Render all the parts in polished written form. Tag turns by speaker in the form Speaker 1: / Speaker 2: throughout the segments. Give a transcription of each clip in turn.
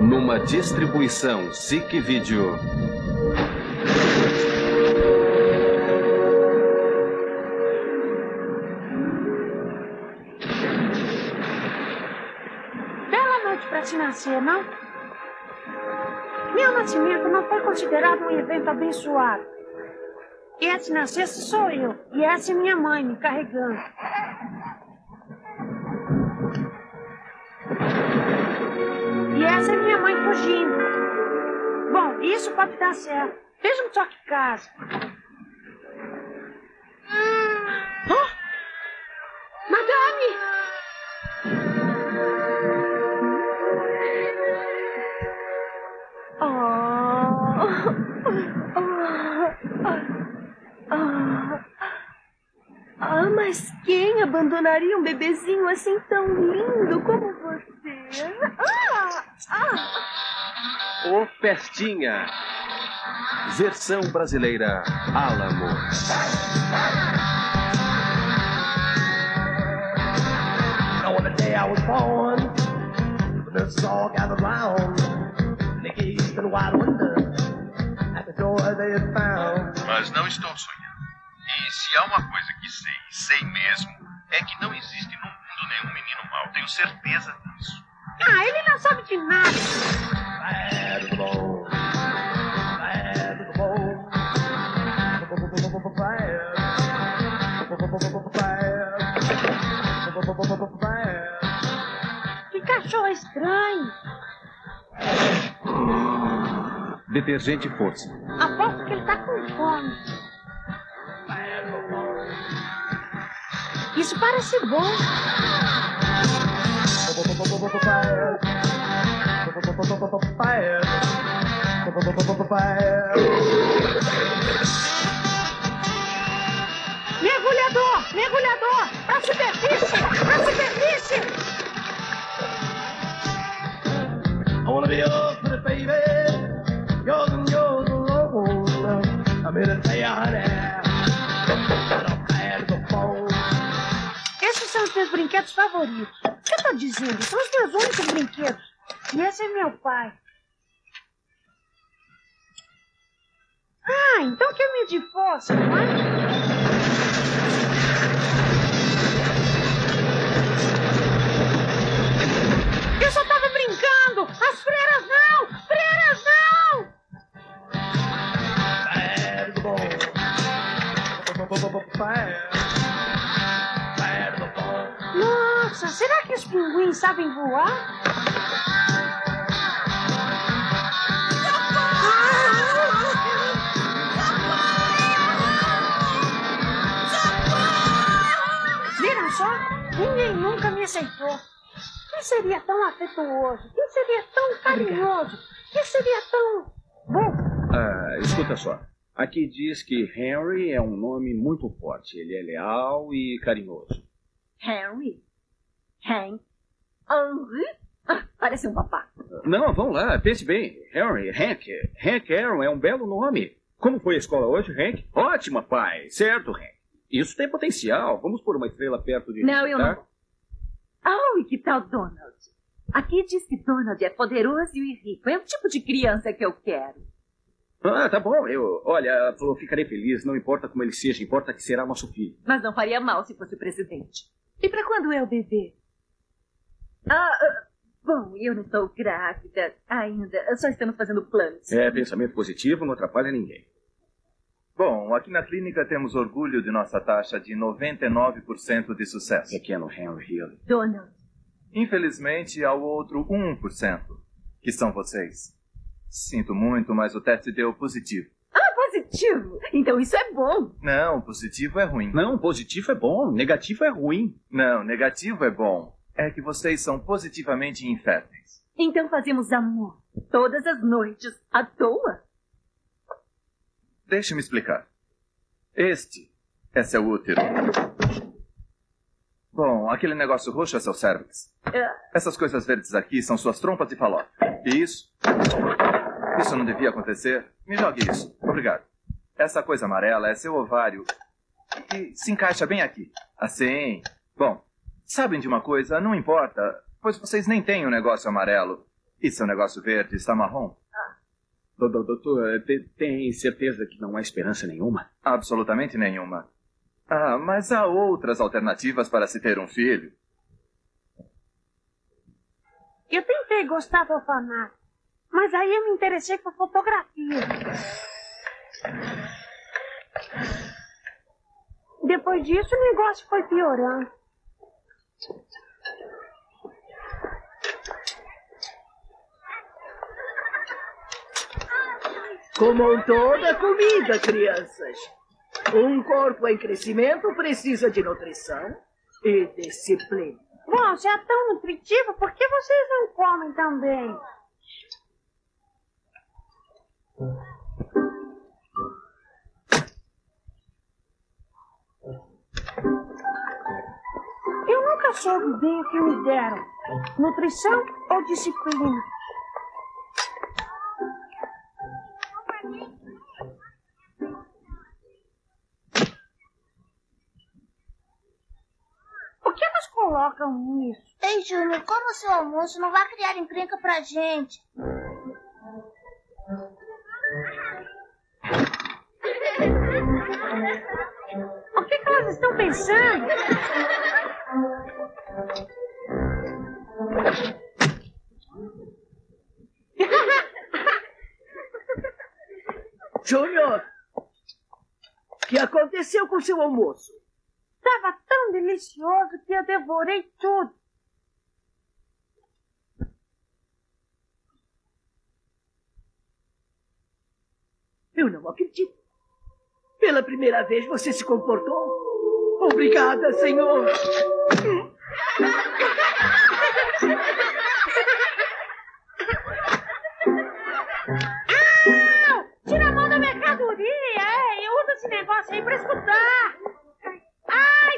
Speaker 1: Numa distribuição SIC Vídeo.
Speaker 2: Bela noite para se nascer, não? Meu nascimento não foi considerado um evento abençoado. E esse nascer sou eu. E essa é minha mãe me carregando. E essa é minha mãe fugindo. Bom, isso pode dar certo. Vejam só que casa. Oh! Madame!
Speaker 3: Mas quem abandonaria um bebezinho assim tão lindo como você?
Speaker 1: O Festinha. Versão brasileira Alamo.
Speaker 4: On the day I was born, the nurses all gathered round. They gazed in wide wonder at the door they had found.
Speaker 5: Mas não estou sonhando. E se há uma coisa que sei mesmo, é que não existe no mundo nenhum menino mau. Tenho certeza disso.
Speaker 2: Ah, ele não sabe de nada.
Speaker 4: Bad as the bone, bad as the bone, bad.
Speaker 2: Que cachorro estranho.
Speaker 1: Detergente Força.
Speaker 2: Aposto que ele tá com fome. Isso parece bom. Mergulhador! Mergulhador! Pra superfície! Pra superfície!
Speaker 4: I wanna be yours, pretty baby. Yours and yours alone. I'm here to tell you, honey, that I'm bad as a bone.
Speaker 2: Esses são os meus brinquedos favoritos. O que eu tô dizendo? São os meus únicos brinquedos. E esse é meu pai. Ah, então que eu me de força, não é? Eu só tava brincando! As freiras não! Freiras não!
Speaker 4: Bad as a bone. Bad as a bone.
Speaker 2: Nossa, será que os pinguins sabem voar? Viram só? Ninguém nunca me aceitou. Quem seria tão afetuoso? Quem seria tão carinhoso? Quem seria tão bom?
Speaker 1: Escuta só. Aqui diz que Henry é um nome muito forte. Ele é leal e carinhoso.
Speaker 3: Henry? Hank? Henry? Parece um papá.
Speaker 1: Não, vamos lá, pense bem. Henry, Hank. Hank Aaron é um belo nome. Como foi a escola hoje, Hank? Ótima, pai. Certo, Hank. Isso tem potencial. Vamos pôr uma estrela perto de...
Speaker 3: Não, eu não. Oh, e que tal Donald? Aqui diz que Donald é poderoso e rico. É o tipo de criança que eu quero.
Speaker 1: Ah, tá bom. Olha, eu ficarei feliz. Não importa como ele seja, importa que será nosso filho.
Speaker 3: Mas não faria mal se fosse o presidente. E para quando é o bebê? Bom, eu não estou grávida ainda. Só estamos fazendo planos.
Speaker 1: Pensamento positivo não atrapalha ninguém.
Speaker 6: Bom, aqui na clínica temos orgulho de nossa taxa de 99% de sucesso.
Speaker 1: Pequeno Henry Hill.
Speaker 3: Donald.
Speaker 6: Infelizmente, há o outro 1%, que são vocês. Sinto muito, mas o teste deu positivo.
Speaker 3: Positivo? Então isso é bom.
Speaker 6: Não, positivo é ruim.
Speaker 1: Não, positivo é bom, negativo é ruim.
Speaker 6: Não, negativo é bom. É que vocês são positivamente inférteis.
Speaker 3: Então fazemos amor todas as noites, à toa?
Speaker 6: Deixe-me explicar. Este é seu útero. Bom, aquele negócio roxo é seu cérvix. Essas coisas verdes aqui são suas trompas de falópio. E isso? Isso não devia acontecer. Me jogue isso. Obrigado. Essa coisa amarela é seu ovário. E se encaixa bem aqui. Assim. Bom, sabem de uma coisa? Não importa, pois vocês nem têm um negócio amarelo. E seu negócio verde está marrom?
Speaker 1: Doutor, tem certeza que não há esperança nenhuma?
Speaker 6: Absolutamente nenhuma. Ah, mas há outras alternativas para se ter um filho.
Speaker 2: Eu tentei gostar do orfanato, mas aí eu me interessei por fotografia. Depois disso, o negócio foi piorando.
Speaker 7: Comam toda a comida, crianças. Um corpo em crescimento precisa de nutrição e disciplina.
Speaker 2: Bom, se é tão nutritivo, por que vocês não comem também? Eu nunca soube bem o que me deram. Nutrição ou disciplina? Por que elas colocam nisso?
Speaker 8: Ei, Júnior, como o seu almoço não vai criar encrenca pra gente?
Speaker 2: O que elas estão pensando?
Speaker 7: Júnior, o que aconteceu com seu almoço?
Speaker 2: Estava tão delicioso que eu devorei tudo.
Speaker 7: Eu não acredito. Pela primeira vez você se comportou. Obrigada, senhor.
Speaker 2: Tira a mão da mercadoria, eu uso esse negócio aí pra escutar. Ai!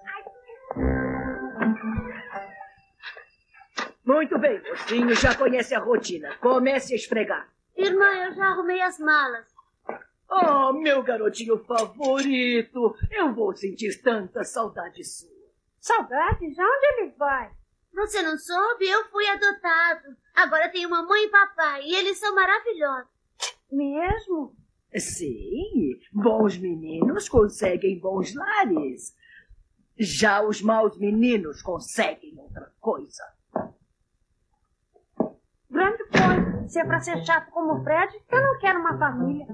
Speaker 7: Muito bem, mocinho, já conhece a rotina. Comece a esfregar.
Speaker 8: Irmã, eu já arrumei as malas.
Speaker 7: Oh, meu garotinho favorito. Eu vou sentir tanta saudade sua.
Speaker 2: Saudades? Aonde ele vai?
Speaker 8: Você não soube? Eu fui adotado. Agora tenho mamãe e papai, e eles são maravilhosos.
Speaker 2: Mesmo?
Speaker 7: Sim, bons meninos conseguem bons lares. Já os maus meninos conseguem outra coisa.
Speaker 2: Grande coisa. Se é pra ser chato como o Fred, eu não quero uma família.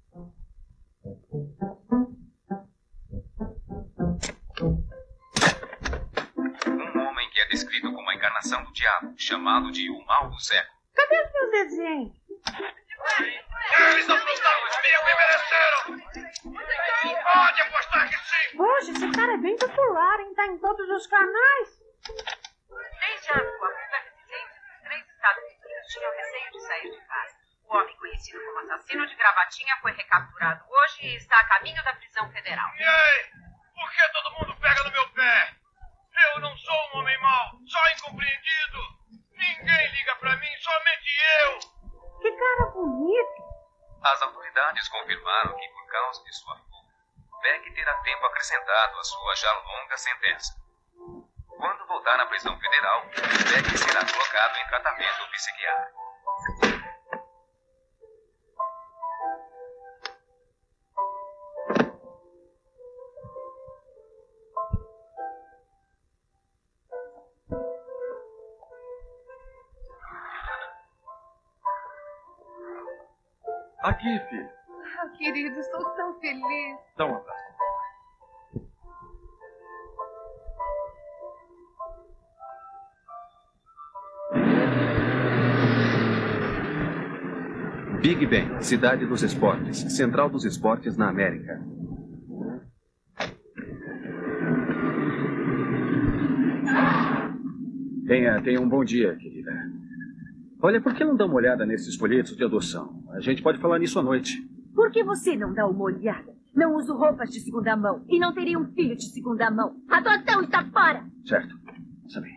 Speaker 5: Um homem que é descrito como a encarnação do diabo, chamado de o mal do século.
Speaker 2: Cadê os meus desenhos?
Speaker 5: Eles apostaram comigo e mereceram! Pode apostar que sim!
Speaker 2: Poxa, esse cara é bem popular, hein? Tá em todos os canais.
Speaker 3: Desde a rua residentes dos 3 Estados Unidos tinham receio de sair de casa. O homem conhecido como assassino de gravatinha foi recapturado hoje e está a caminho da prisão federal.
Speaker 5: E aí? Por que todo mundo pega no meu pé? Eu não sou um homem mau, só incompreendido. Ninguém liga pra mim, somente eu.
Speaker 2: Que cara bonito.
Speaker 5: As autoridades confirmaram que, por causa de sua fuga, Beck terá tempo acrescentado à sua já longa sentença. Quando voltar à prisão federal, Beck será colocado em tratamento psiquiátrico.
Speaker 6: Aqui, filho.
Speaker 3: Ah, querido, estou tão feliz.
Speaker 6: Dá um abraço.
Speaker 1: Big Ben, cidade dos esportes, central dos esportes na América. Tenha um bom dia, querida. Olha, por que não dá uma olhada nesses folhetos de adoção? A gente pode falar nisso à noite.
Speaker 3: Por que você não dá uma olhada? Não uso roupas de segunda mão e não teria um filho de segunda mão. Adotão está fora!
Speaker 1: Certo. Sabe.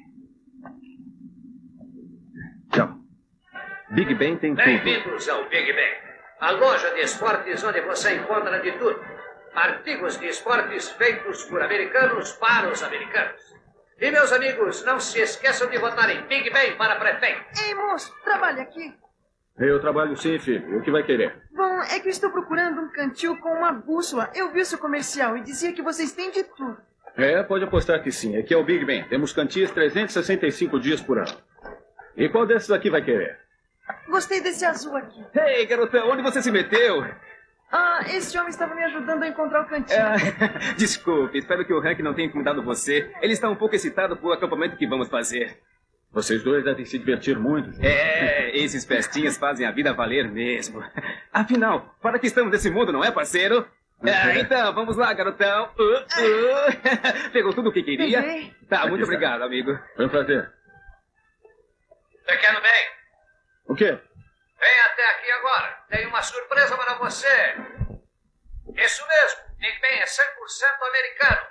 Speaker 1: Tchau. Big Ben tem tudo.
Speaker 9: Bem-vindos ao Big Ben, a loja de esportes onde você encontra de tudo. Artigos de esportes feitos por americanos para os americanos. E, meus amigos, não se esqueçam de votar em Big Ben para prefeito.
Speaker 10: Ei, moço, trabalha aqui.
Speaker 1: Eu trabalho sim, filho. O que vai querer?
Speaker 10: Bom, é que eu estou procurando um cantil com uma bússola. Eu vi o seu comercial e dizia que vocês têm de tudo.
Speaker 1: Pode apostar que sim. Aqui é o Big Ben. Temos cantias 365 dias por ano. E qual desses aqui vai querer?
Speaker 10: Gostei desse azul aqui.
Speaker 1: Ei, garotão, onde você se meteu?
Speaker 10: Esse homem estava me ajudando a encontrar o cantil.
Speaker 11: Desculpe, espero que o Hank não tenha incomodado você. Ele está um pouco excitado com o acampamento que vamos fazer.
Speaker 1: Vocês dois devem se divertir muito.
Speaker 11: Esses festinhas fazem a vida valer mesmo. Afinal, para que estamos nesse mundo, não é, parceiro? Então, vamos lá, garotão. Pegou tudo o que queria?
Speaker 10: Peguei.
Speaker 11: Tá, muito obrigado, amigo.
Speaker 1: Foi um prazer.
Speaker 9: Pequeno Ben,
Speaker 1: O quê?
Speaker 9: vem até aqui agora. Tenho uma surpresa para você. Isso mesmo, Big Ben é 100% americano.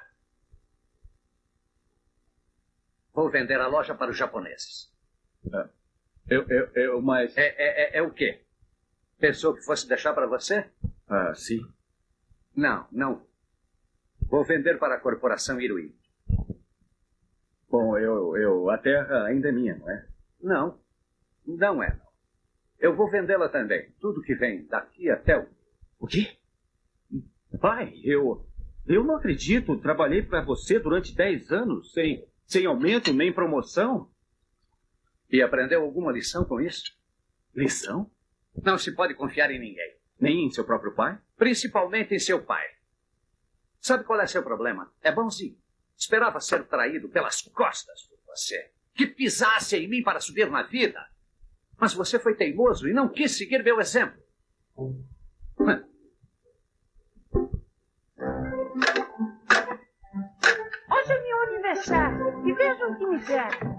Speaker 9: Vou vender a loja para os japoneses.
Speaker 1: Mas...
Speaker 9: É o quê? Pensou que fosse deixar para você?
Speaker 1: Sim.
Speaker 9: Não. Vou vender para a corporação Iruí.
Speaker 1: Bom, a terra ainda é minha, não é?
Speaker 9: Não é. Eu vou vendê-la também. Tudo que vem daqui até o...
Speaker 1: O quê? Pai, eu não acredito. Trabalhei para você durante 10 anos, sem aumento nem promoção.
Speaker 9: E aprendeu alguma lição com isso?
Speaker 1: Lição?
Speaker 9: Não se pode confiar em ninguém.
Speaker 1: Nem em seu próprio pai?
Speaker 9: Principalmente em seu pai. Sabe qual é seu problema? É bonzinho. Esperava ser traído pelas costas por você. Que pisasse em mim para subir na vida. Mas você foi teimoso e não quis seguir meu exemplo.
Speaker 2: Hoje é meu aniversário e vejam o que me deram.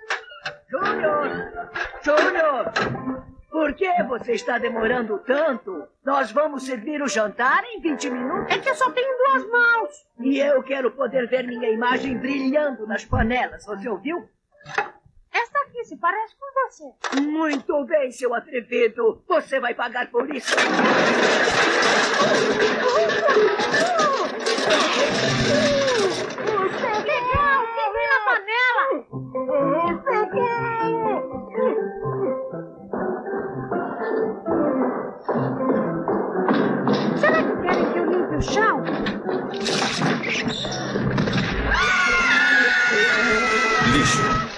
Speaker 7: Júnior! Por que você está demorando tanto? Nós vamos servir o jantar em 20 minutos.
Speaker 2: É que eu só tenho 2 mãos.
Speaker 7: E eu quero poder ver minha imagem brilhando nas panelas. Você ouviu?
Speaker 2: Esta aqui se parece com você.
Speaker 7: Muito bem, seu atrevido. Você vai pagar por isso.
Speaker 2: Legal, peguei na panela. Será que querem que eu limpe o chão?
Speaker 1: Lixo.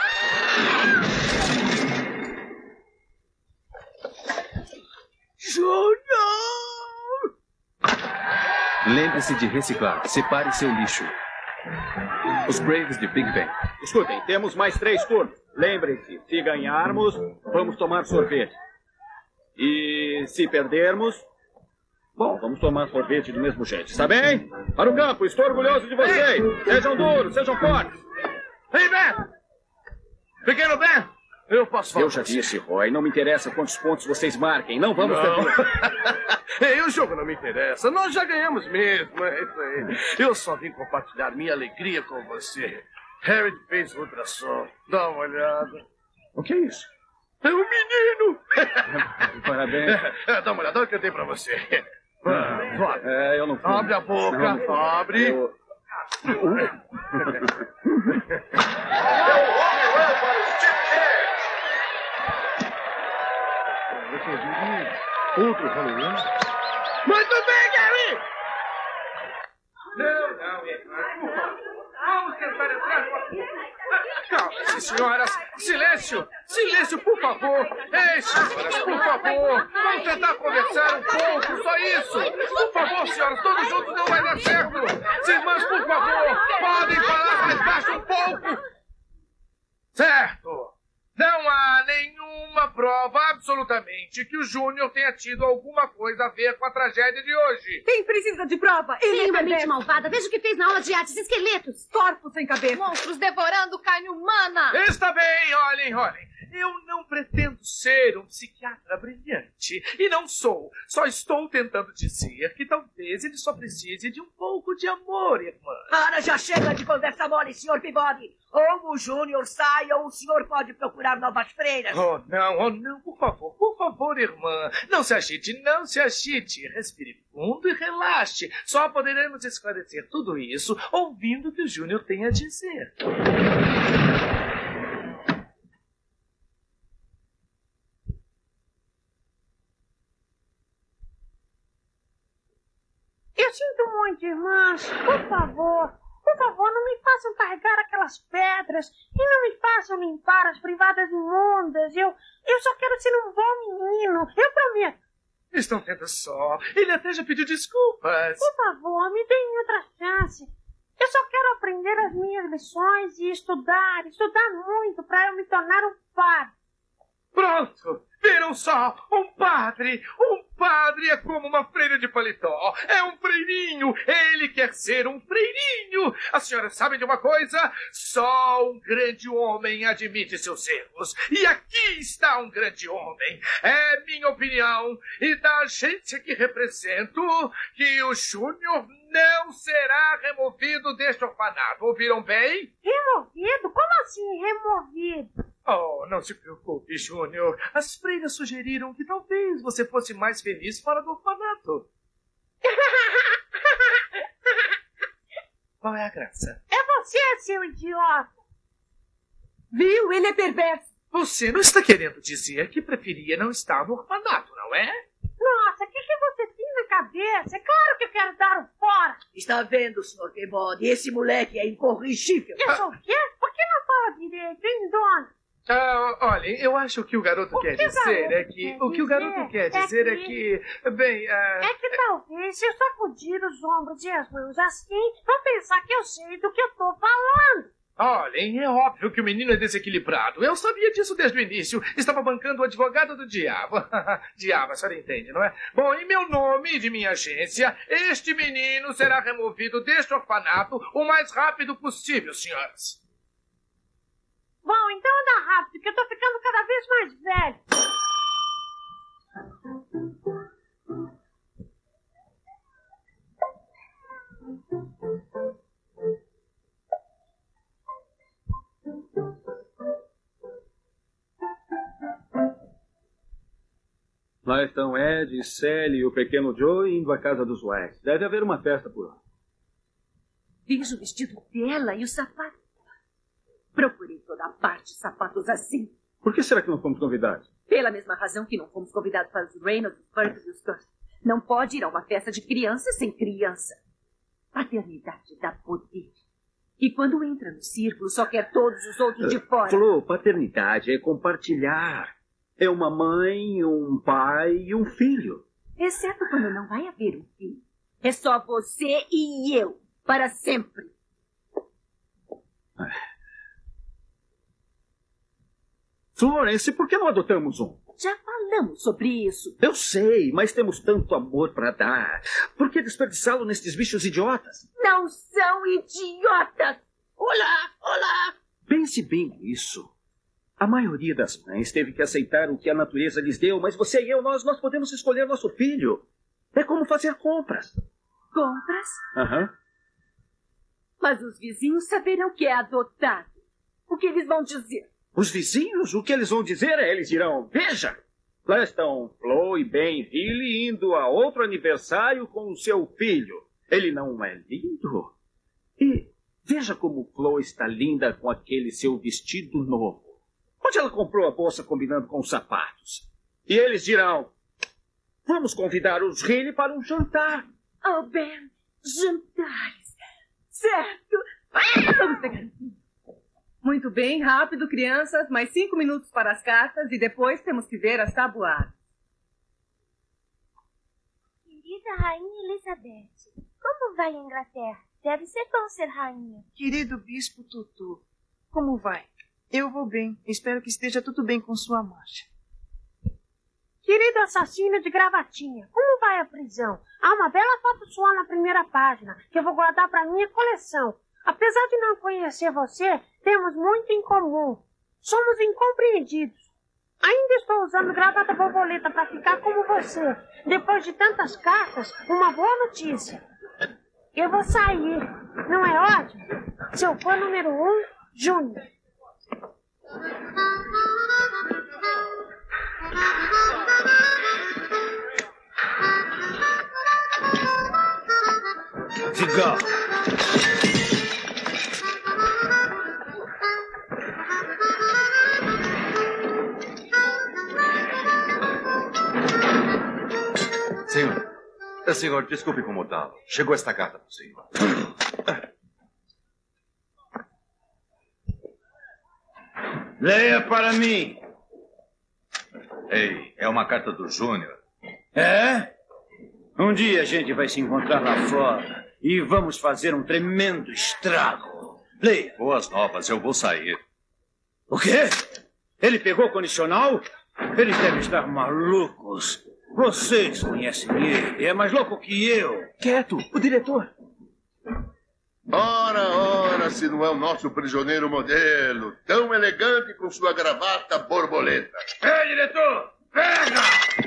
Speaker 7: Júnior!
Speaker 11: Lembre-se de reciclar. Separe seu lixo. Os Braves de Big Ben.
Speaker 1: Escutem, temos mais 3 turnos. Lembrem-se, se ganharmos, vamos tomar sorvete. E se perdermos, bom, vamos tomar sorvete do mesmo jeito, está bem? Para o campo, estou orgulhoso de vocês. Sejam duros, sejam fortes.
Speaker 4: Ei, Ben! Pequeno Ben! Eu posso falar.
Speaker 1: Eu já disse, Roy, não me interessa quantos pontos vocês marquem. Não vamos perder.
Speaker 4: Ei, o jogo não me interessa. Nós já ganhamos mesmo. É isso aí. Eu só vim compartilhar minha alegria com você. Harry fez o ultrassom. Dá uma olhada.
Speaker 1: O que é isso?
Speaker 4: É um menino.
Speaker 1: Parabéns.
Speaker 4: Dá uma olhada, olha o que eu tenho pra você. Vai.
Speaker 1: Eu não fui.
Speaker 4: Abre a boca.
Speaker 1: Não,
Speaker 4: abre.
Speaker 1: Outro Halloween?
Speaker 4: Muito bem, Gary!
Speaker 9: Não, irmã. Vamos tentar entrar. Calma, senhoras. Silêncio! Silêncio, por favor! Ei, senhoras, por favor! Vamos tentar conversar um pouco, só isso! Por favor, senhoras, todos juntos não vai dar certo! Irmãs, por favor, podem falar mais baixo um pouco! Certo! Não há nenhuma prova absolutamente que o Júnior tenha tido alguma coisa a ver com a tragédia de hoje.
Speaker 10: Quem precisa de prova? Ele
Speaker 8: Sim,
Speaker 10: é
Speaker 8: uma mente
Speaker 10: perverso.
Speaker 8: malvada. Veja o que fez na aula de artes. Esqueletos.
Speaker 10: Corpos sem cabeça.
Speaker 12: Monstros devorando carne humana.
Speaker 9: Está bem, olhem. Eu não pretendo ser um psiquiatra brilhante. E não sou. Só estou tentando dizer que talvez ele só precise de um pouco de amor, irmã.
Speaker 7: Para, já chega de conversa mole, Sr. Peabody. Ou o Júnior sai, ou o senhor pode procurar novas freiras.
Speaker 9: Oh, não, por favor, irmã. Não se agite. Respire fundo e relaxe. Só poderemos esclarecer tudo isso ouvindo o que o Júnior tem a dizer.
Speaker 2: Eu sinto muito, irmãs. Por favor, não me façam carregar aquelas pedras e não me façam limpar as privadas imundas. Eu só quero ser um bom menino. Eu prometo.
Speaker 9: Estão vendo só? Ele até já pediu desculpas.
Speaker 2: Por favor, me deem outra chance. Eu só quero aprender as minhas lições e estudar muito para eu me tornar um padre.
Speaker 9: Pronto! Viram só? Um padre! Um padre é como uma freira de paletó. É um freirinho! Ele quer ser um freirinho! As senhoras sabem de uma coisa? Só um grande homem admite seus erros. E aqui está um grande homem. É minha opinião e da agência que represento que o Júnior não será removido deste orfanato. Ouviram bem?
Speaker 2: Removido? Como assim removido?
Speaker 9: Oh, não se preocupe, Júnior. As freiras sugeriram que talvez você fosse mais feliz fora do orfanato. Qual é a graça?
Speaker 2: É você, seu idiota.
Speaker 7: Viu? Ele é perverso.
Speaker 9: Você não está querendo dizer que preferia não estar no orfanato, não é?
Speaker 2: Nossa, o que você tem na cabeça? É claro que eu quero dar o fora.
Speaker 7: Está vendo, Sr. Peabody? Esse moleque é incorrigível.
Speaker 2: Eu sou o quê? Por que não fala direito, hein, dona?
Speaker 9: Olha, eu acho que o garoto quer dizer é que... O que o garoto quer dizer é que... Bem,
Speaker 2: É que talvez, se eu sacudir os ombros e as mãos assim, vão pensar que eu sei do que eu tô falando.
Speaker 9: Olhem, é óbvio que o menino é desequilibrado. Eu sabia disso desde o início. Estava bancando o advogado do diabo. Diabo, a senhora entende, não é? Bom, em meu nome e de minha agência, este menino será removido deste orfanato o mais rápido possível, senhoras.
Speaker 2: Bom, então anda rápido, que eu tô ficando cada vez mais velho.
Speaker 1: Lá estão Ed, Sally e o pequeno Joe indo à casa dos West. Deve haver uma festa por lá.
Speaker 7: Veja o vestido dela e o sapato. Procurei toda parte sapatos assim.
Speaker 1: Por que será que não fomos convidados?
Speaker 7: Pela mesma razão que não fomos convidados para os Reynolds, os Burks e os Curtis. Não pode ir a uma festa de criança sem criança. Paternidade dá poder. E quando entra no círculo, só quer todos os outros de fora.
Speaker 1: Flo, paternidade é compartilhar. É uma mãe, um pai e um filho.
Speaker 7: Exceto quando não vai haver um filho. É só você e eu. Para sempre.
Speaker 1: Florence, por que não adotamos um?
Speaker 7: Já falamos sobre isso.
Speaker 1: Eu sei, mas temos tanto amor para dar. Por que desperdiçá-lo nestes bichos idiotas?
Speaker 7: Não são idiotas!
Speaker 1: Olá! Pense bem nisso. A maioria das mães teve que aceitar o que a natureza lhes deu, mas você e eu, nós podemos escolher nosso filho. É como fazer compras.
Speaker 7: Compras?
Speaker 1: Aham.
Speaker 7: Mas os vizinhos saberão que é adotado. O que eles vão dizer?
Speaker 1: Os vizinhos? O que eles vão dizer é, eles dirão, veja, lá estão Flo e Benville indo a outro aniversário com o seu filho. Ele não é lindo? E veja como Flo está linda com aquele seu vestido novo. Onde ela comprou a bolsa combinando com os sapatos? E eles dirão, vamos convidar os Healy para um jantar.
Speaker 7: Oh, Ben, jantares. Certo. Vamos pegar. Muito bem, rápido, crianças. Mais 5 minutos para as cartas e depois temos que ver as tabuadas.
Speaker 8: Querida Rainha Elizabeth, como vai a Inglaterra? Deve ser bom ser rainha.
Speaker 10: Querido Bispo Tutu, como vai? Eu vou bem. Espero que esteja tudo bem com sua marcha.
Speaker 2: Querido assassino de gravatinha, como vai a prisão? Há uma bela foto sua na primeira página, que eu vou guardar para minha coleção. Apesar de não conhecer você, temos muito em comum. Somos incompreendidos. Ainda estou usando gravata borboleta para ficar como você. Depois de tantas cartas, uma boa notícia. Eu vou sair. Não é ótimo? Seu fã número 1, Júnior.
Speaker 13: legal.
Speaker 6: Senhor, desculpe incomodá-lo. Chegou esta carta para o senhor.
Speaker 13: Leia para mim.
Speaker 6: Ei, é uma carta do Júnior.
Speaker 13: É? Um dia a gente vai se encontrar lá fora e vamos fazer um tremendo estrago. Leia.
Speaker 6: Boas novas, eu vou sair.
Speaker 13: O quê? Ele pegou o condicional? Eles devem estar malucos. Vocês conhecem ele. É mais louco que eu.
Speaker 11: Quieto, o diretor.
Speaker 14: Ora, se não é o nosso prisioneiro modelo, tão elegante com sua gravata borboleta.
Speaker 13: Ei, diretor! Pega!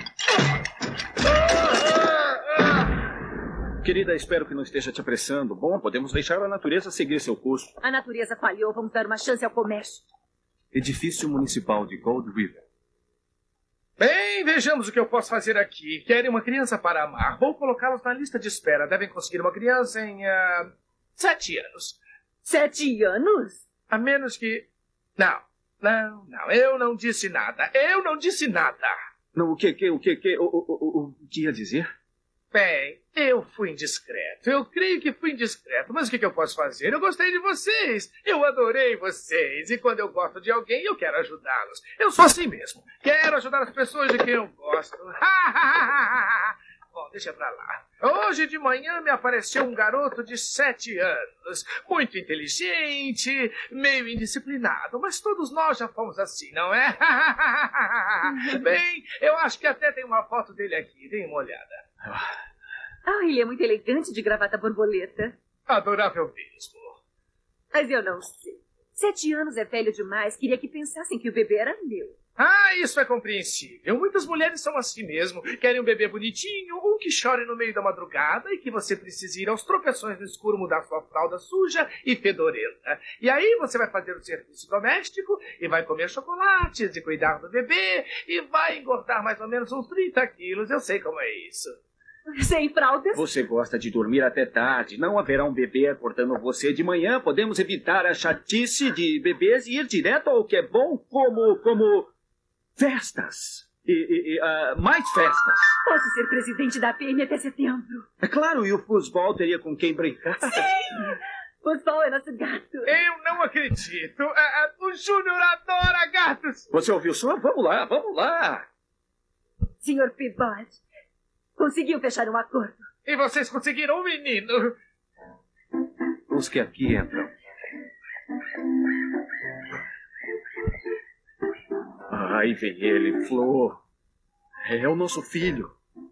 Speaker 1: Querida, espero que não esteja te apressando. Bom, podemos deixar a natureza seguir seu curso.
Speaker 7: A natureza falhou. Vamos dar uma chance ao comércio.
Speaker 6: Edifício Municipal de Gold River.
Speaker 9: Bem, vejamos o que eu posso fazer aqui. Querem uma criança para amar. Vou colocá-los na lista de espera. Devem conseguir uma criança em 7 anos.
Speaker 7: 7 anos?
Speaker 9: A menos que... Não. Eu não disse nada. Eu não disse nada.
Speaker 1: Não, o que ia dizer?
Speaker 9: Bem, eu fui indiscreto. Eu creio que fui indiscreto. Mas o que eu posso fazer? Eu gostei de vocês. Eu adorei vocês. E quando eu gosto de alguém, eu quero ajudá-los. Eu sou assim mesmo. Quero ajudar as pessoas de quem eu gosto. Bom, deixa pra lá. Hoje de manhã me apareceu um garoto de 7 anos. Muito inteligente, meio indisciplinado. Mas todos nós já fomos assim, não é? Bem, eu acho que até tem uma foto dele aqui. Dê uma olhada.
Speaker 7: Ele é muito elegante de gravata borboleta.
Speaker 9: Adorável mesmo.
Speaker 7: Mas eu não sei. 7 anos é velho demais. Queria que pensassem que o bebê era meu.
Speaker 9: Isso é compreensível. Muitas mulheres são assim mesmo. Querem um bebê bonitinho, um que chore no meio da madrugada e que você precise ir aos tropeções no escuro mudar sua fralda suja e fedorenta. E aí você vai fazer o serviço doméstico e vai comer chocolates e cuidar do bebê e vai engordar mais ou menos uns 30 quilos. Eu sei como é isso.
Speaker 7: Sem fraldas?
Speaker 1: Você gosta de dormir até tarde. Não haverá um bebê acordando você de manhã. Podemos evitar a chatice de bebês e ir direto ao que é bom, como festas. Mais festas.
Speaker 7: Posso ser presidente da PM até setembro.
Speaker 1: É claro, e o futebol teria com quem brincar.
Speaker 7: Sim! Futebol é nosso gato.
Speaker 9: Eu não acredito. O Júnior adora gatos.
Speaker 1: Você ouviu só? Vamos lá.
Speaker 7: Senhor Peabody, conseguiu fechar um acordo.
Speaker 9: E vocês conseguiram um menino.
Speaker 1: Os que aqui entram. Aí vem ele, Flor. É o nosso filho.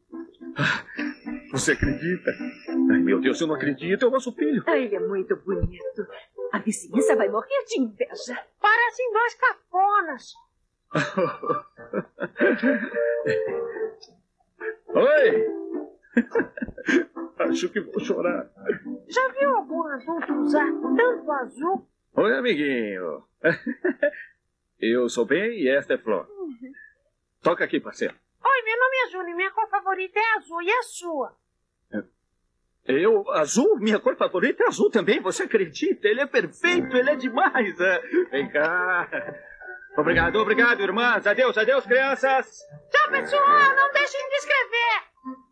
Speaker 1: Você acredita? Ai, meu Deus, eu não acredito. É o nosso filho.
Speaker 7: Ele é muito bonito. A vizinhança vai morrer de inveja.
Speaker 2: Parecem 2 caponas.
Speaker 1: Oi! Acho que vou chorar.
Speaker 2: Já viu algum adulto usar tanto azul?
Speaker 1: Oi, amiguinho. Eu sou Ben e esta é Flor. Toca aqui, parceiro.
Speaker 2: Oi, meu nome é Júnior. Minha cor favorita é azul. E a sua?
Speaker 1: Azul? Minha cor favorita é azul também. Você acredita? Ele é perfeito. Ele é demais. Vem cá. Obrigado, irmãs. Adeus, crianças.
Speaker 2: Tchau, pessoal. Não deixem de escrever.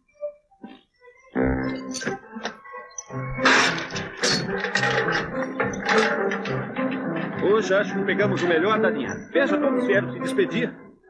Speaker 1: Hoje acho que pegamos o melhor da linha. Veja, todos vieram se despedir.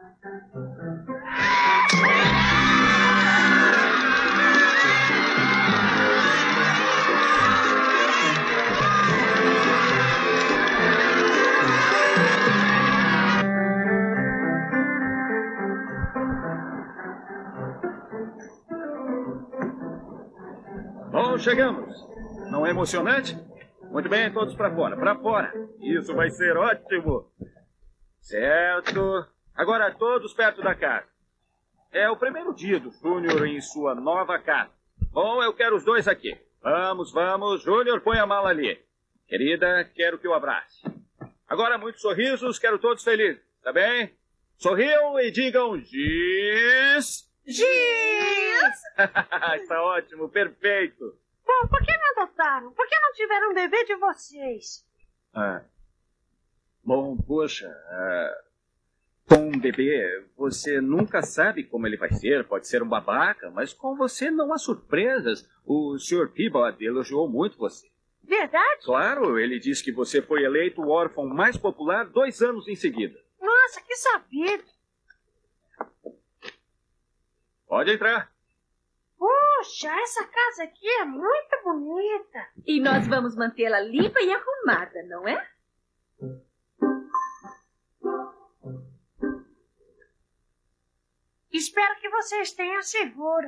Speaker 1: Bom, chegamos. Não é emocionante? Muito bem, todos para fora, para fora. Isso vai ser ótimo. Certo. Agora todos perto da casa. É o primeiro dia do Júnior em sua nova casa. Bom, eu quero os dois aqui. Vamos. Júnior, põe a mala ali. Querida, quero que o abrace. Agora, muitos sorrisos, quero todos felizes. Tá bem? Sorriam e digam giz.
Speaker 2: Giz!
Speaker 1: Está ótimo, perfeito.
Speaker 2: Bom, por que não adotaram? Por que não tiveram um bebê de vocês?
Speaker 1: Bom, poxa, com um bebê, você nunca sabe como ele vai ser. Pode ser um babaca, mas com você não há surpresas. O Sr. Peabody elogiou muito você.
Speaker 2: Verdade?
Speaker 1: Claro, ele disse que você foi eleito o órfão mais popular 2 anos em seguida.
Speaker 2: Nossa, que sabido.
Speaker 1: Pode entrar.
Speaker 2: Puxa, essa casa aqui é muito bonita.
Speaker 7: E nós vamos mantê-la limpa e arrumada, não é?
Speaker 2: Espero que vocês tenham seguro.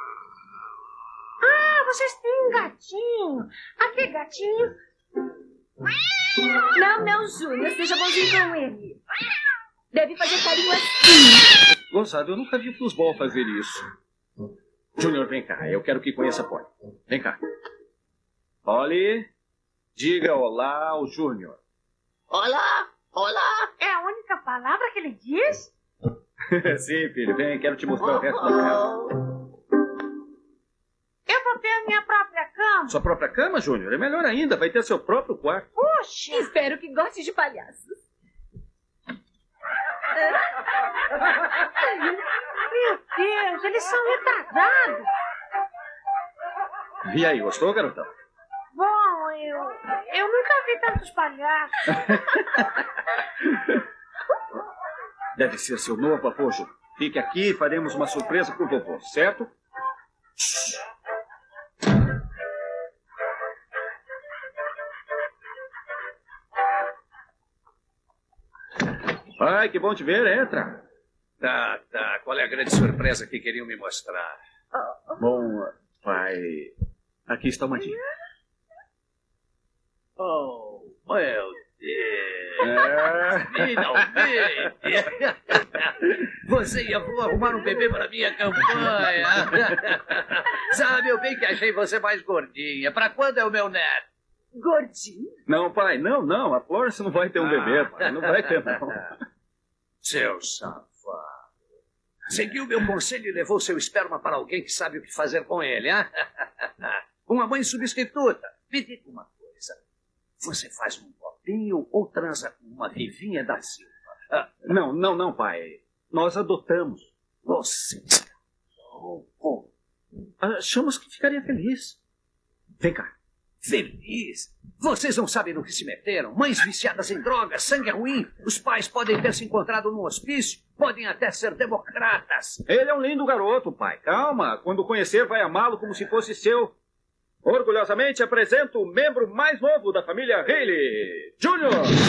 Speaker 2: Ah, vocês têm um gatinho. Aqui, gatinho.
Speaker 7: Não, Júnior. Seja bonzinho com ele. Deve fazer carinho assim.
Speaker 1: Gozado, eu nunca vi Flusbol fazer isso. Júnior, vem cá. Eu quero que conheça a Polly. Vem cá. Polly, diga olá ao Júnior.
Speaker 8: Olá, olá.
Speaker 2: É a única palavra que ele diz?
Speaker 1: Sim, filho. Vem, quero te mostrar o resto da casa.
Speaker 2: Eu vou ter a minha própria cama.
Speaker 1: Sua própria cama, Júnior? É melhor ainda. Vai ter seu próprio quarto.
Speaker 2: Puxa!
Speaker 7: Espero que goste de palhaços.
Speaker 2: Meu Deus, eles são retardados.
Speaker 1: E aí, gostou, garotão?
Speaker 2: Bom, eu nunca vi tantos palhaços.
Speaker 1: Deve ser seu novo avô, Júnior. Fique aqui e faremos uma surpresa pro vovô, certo? Pai, que bom te ver. Entra.
Speaker 13: Tá. Qual é a grande surpresa que queriam me mostrar?
Speaker 1: Bom, pai, aqui está uma dica.
Speaker 13: Oh, meu Deus. Finalmente. Você e a avó arrumaram um bebê para minha campanha. Sabe, eu bem que achei você mais gordinha. Para quando é o meu neto?
Speaker 7: Gordinho?
Speaker 1: Não, pai, não. A Florence não vai ter um bebê, pai. Não vai ter, não.
Speaker 13: Seu safado. Seguiu meu conselho e levou seu esperma para alguém que sabe o que fazer com ele, hein? Uma mãe substituta. Me diga uma coisa. Você faz um copinho ou transa com uma vivinha da Silva?
Speaker 1: Não, pai. Nós adotamos.
Speaker 13: Você está louco.
Speaker 1: Achamos que ficaria feliz. Vem cá.
Speaker 13: Feliz? Vocês não sabem no que se meteram? Mães viciadas em drogas, sangue ruim. Os pais podem ter se encontrado no hospício. Podem até ser democratas.
Speaker 1: Ele é um lindo garoto, pai. Calma. Quando o conhecer, vai amá-lo como se fosse seu. Orgulhosamente apresento o membro mais novo da família Haley, Júnior.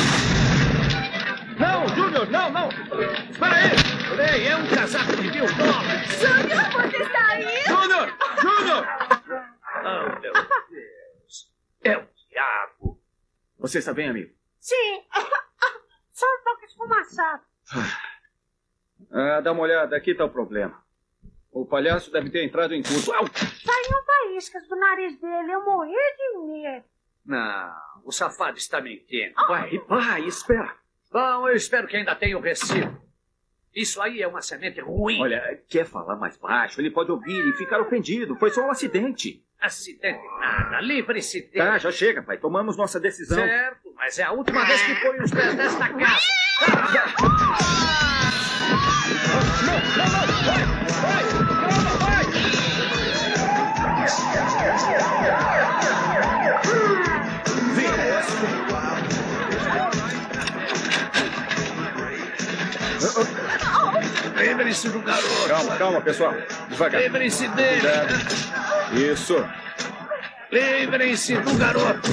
Speaker 1: Não, Júnior, não. Espera aí.
Speaker 13: Ei, é um casaco de $1000.
Speaker 7: Júnior, você está aí?
Speaker 1: Júnior!
Speaker 13: Oh, meu Deus. É o diabo.
Speaker 1: Você está bem, amigo?
Speaker 2: Sim. Só um pouco esfumaçado.
Speaker 1: Dá uma olhada. Aqui está o problema. O palhaço deve ter entrado em curso.
Speaker 2: Saíam faíscas do nariz dele. Eu morri de medo.
Speaker 13: Não, o safado está mentindo.
Speaker 1: Pai, espera.
Speaker 13: Bom, eu espero que ainda tenha o recibo. Isso aí é uma semente ruim.
Speaker 1: Olha, quer falar mais baixo? Ele pode ouvir e ficar ofendido. Foi só um acidente.
Speaker 13: Acidente nada. Livre-se dele.
Speaker 1: Tá, já chega, pai. Tomamos nossa decisão.
Speaker 13: Certo, mas é a última vez que põe os pés nesta casa. Lembre-se do garoto.
Speaker 1: Calma, pessoal. Devagar.
Speaker 13: Lembrem-se dele.
Speaker 1: Cuidado. Isso.
Speaker 13: Lembrem-se do garoto.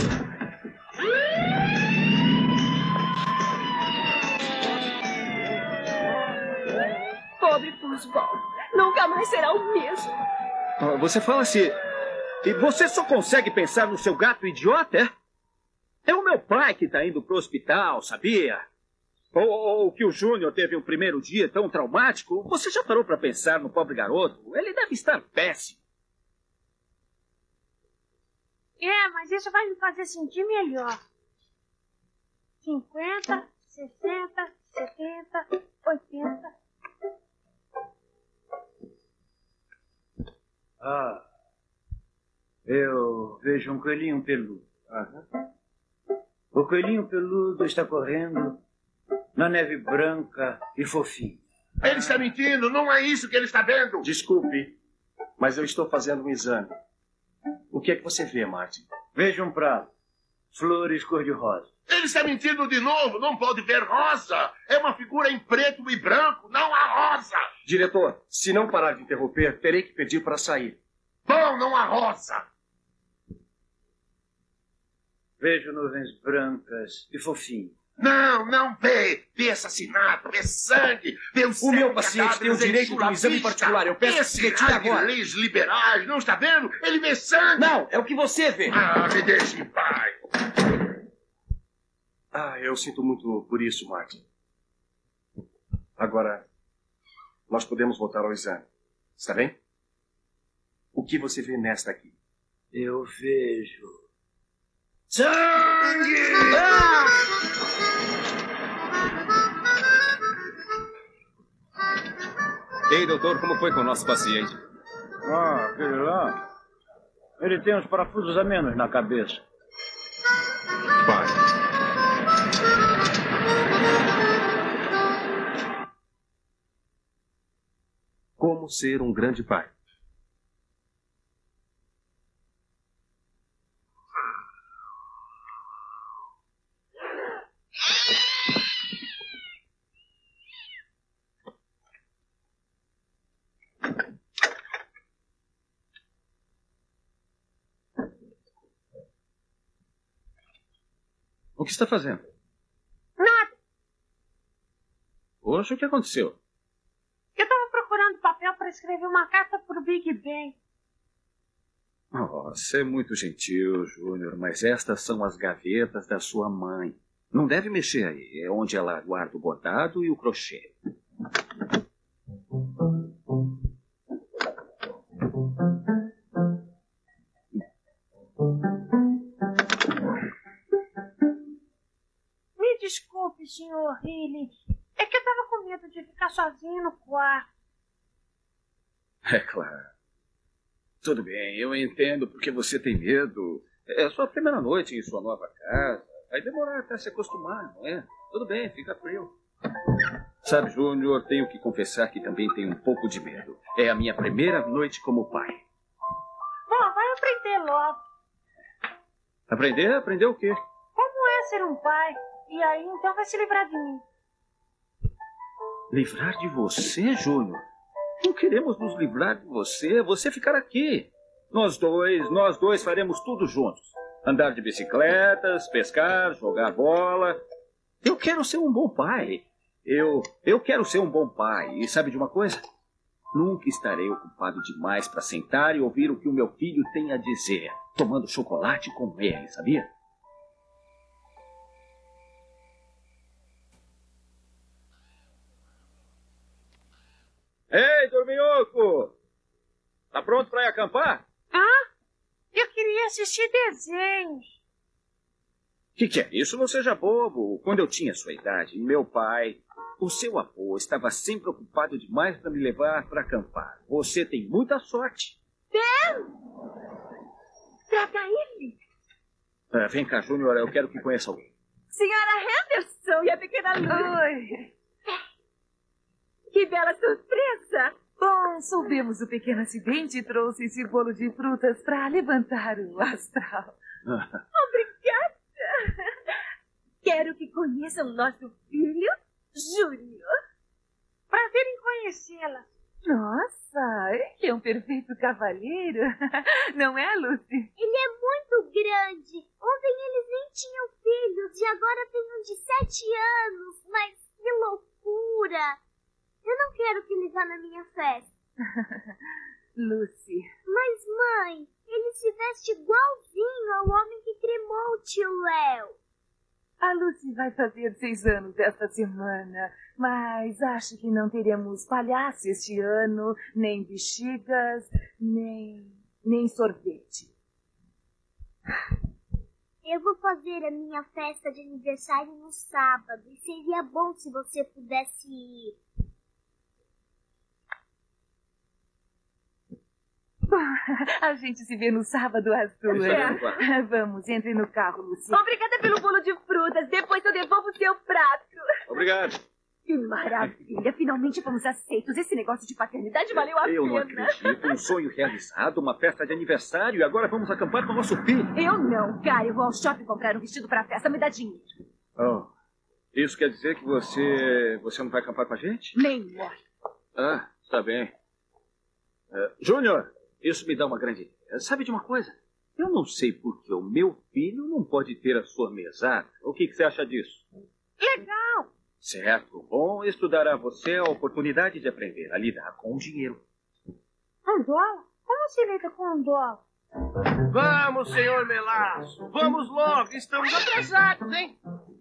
Speaker 7: Pobre Flusbol. Nunca mais será o mesmo.
Speaker 1: Você fala assim... E você só consegue pensar no seu gato idiota, é? É o meu pai que está indo pro hospital, sabia? Ou que o Júnior teve um primeiro dia tão traumático. Você já parou para pensar no pobre garoto? Ele deve estar péssimo.
Speaker 2: Mas isso vai me fazer sentir melhor. 50, 60, 70, 80...
Speaker 15: Eu vejo um coelhinho peludo. O coelhinho peludo está correndo na neve branca e fofinha.
Speaker 14: Ele está mentindo, não é isso que ele está vendo.
Speaker 16: Desculpe, mas eu estou fazendo um exame. O que é que você vê, Martin?
Speaker 15: Vejo um prato. Flores cor-de-rosa.
Speaker 14: Ele está mentindo de novo, não pode ver rosa. É uma figura em preto e branco, não há rosa.
Speaker 16: Diretor, se não parar de interromper, terei que pedir para sair.
Speaker 14: Bom, não há rosa.
Speaker 15: Vejo nuvens brancas e fofinhas.
Speaker 14: Não, não vê. Vê assassinato, vê sangue, vê
Speaker 16: o meu paciente tem o direito de um exame particular. Eu peço que se retire agora.
Speaker 14: Leis liberais, não está vendo? Ele vê sangue.
Speaker 16: Não, é o que você vê.
Speaker 14: Ah, me deixe em paz.
Speaker 16: Eu sinto muito por isso, Martin. Agora, nós podemos voltar ao exame. Está bem? O que você vê nesta aqui?
Speaker 15: Eu vejo...
Speaker 14: sangue!
Speaker 11: Ei, doutor, como foi com o nosso paciente?
Speaker 15: Aquele lá... Ele tem uns parafusos a menos na cabeça.
Speaker 16: Vai. Como ser um grande pai?
Speaker 11: O que está fazendo?
Speaker 2: Nada.
Speaker 11: Poxa, o que aconteceu?
Speaker 2: Eu estava procurando papel para escrever uma carta para o Big Ben.
Speaker 11: Você é muito gentil, Júnior, mas estas são as gavetas da sua mãe. Não deve mexer aí. É onde ela guarda o bordado e o crochê.
Speaker 2: Me desculpe, senhor Healy. É que eu estava com medo de ficar sozinho no quarto.
Speaker 11: É claro. Tudo bem, eu entendo porque você tem medo. É a sua primeira noite em sua nova casa. Vai demorar até se acostumar, não é? Tudo bem, fica frio. Sabe, Júnior, tenho que confessar que também tenho um pouco de medo. É a minha primeira noite como pai.
Speaker 2: Bom, vai aprender logo.
Speaker 11: Aprender? Aprender o quê?
Speaker 2: Como é ser um pai? E aí, então, vai se livrar de mim.
Speaker 11: Livrar de você, Júnior? Não queremos nos livrar de você. Você ficar aqui. Nós dois faremos tudo juntos. Andar de bicicletas, pescar, jogar bola. Eu quero ser um bom pai. Eu quero ser um bom pai. E sabe de uma coisa? Nunca estarei ocupado demais para sentar e ouvir o que o meu filho tem a dizer, tomando chocolate com ele, sabia? Ei, dorminhoco! Tá pronto para ir acampar?
Speaker 2: Eu queria assistir desenhos.
Speaker 11: Que é isso? Não seja bobo. Quando eu tinha sua idade, meu pai, o seu avô, estava sempre ocupado demais para me levar para acampar. Você tem muita sorte.
Speaker 7: Ben! Traga ele.
Speaker 11: Vem cá, Júnior, eu quero que conheça alguém.
Speaker 7: Senhora Henderson e a pequena Lu.
Speaker 12: Oi.
Speaker 7: Que bela surpresa.
Speaker 12: Bom, soubemos do pequeno acidente e trouxe esse bolo de frutas para levantar o astral.
Speaker 7: Obrigada. Quero que conheçam o nosso filho, Júnior.
Speaker 2: Prazer em conhecê-la.
Speaker 12: Nossa, ele é um perfeito cavalheiro. Não é, Lucy?
Speaker 8: Ele é muito grande. Ontem eles nem tinham filhos e agora tem um de 7 anos. Mas que loucura. Eu não quero que ele vá na minha festa.
Speaker 12: Lucy.
Speaker 8: Mas, mãe, ele se veste igualzinho ao homem que cremou o tio Léo.
Speaker 12: A Lucy vai fazer 6 anos esta semana, mas acho que não teremos palhaço este ano, nem bexigas, nem sorvete.
Speaker 8: Eu vou fazer a minha festa de aniversário no sábado e seria bom se você pudesse ir.
Speaker 12: A gente se vê no sábado, Arthur. Vamos, entre no carro, Lucy.
Speaker 7: Obrigada pelo bolo de frutas. Depois eu devolvo o seu prato.
Speaker 1: Obrigado.
Speaker 7: Que maravilha. Finalmente fomos aceitos. Esse negócio de paternidade valeu a
Speaker 1: Eu
Speaker 7: pena.
Speaker 1: não acredito. Um sonho realizado, uma festa de aniversário e agora vamos acampar com o nosso filho.
Speaker 7: Eu não, cara. Eu vou ao shopping comprar um vestido pra festa. Me dá dinheiro.
Speaker 1: Oh, isso quer dizer que você não vai acampar com a gente?
Speaker 7: Nem morre.
Speaker 1: Ah, está bem. Júnior, isso me dá uma grande ideia. Sabe de uma coisa? Eu não sei por que o meu filho não pode ter a sua mesada. O que você acha disso?
Speaker 2: Legal!
Speaker 1: Certo. Bom, isso dará a você a oportunidade de aprender a lidar com o dinheiro.
Speaker 2: $1? Como se lida com $1?
Speaker 9: Vamos, senhor Melaço. Vamos logo. Estamos atrasados, hein?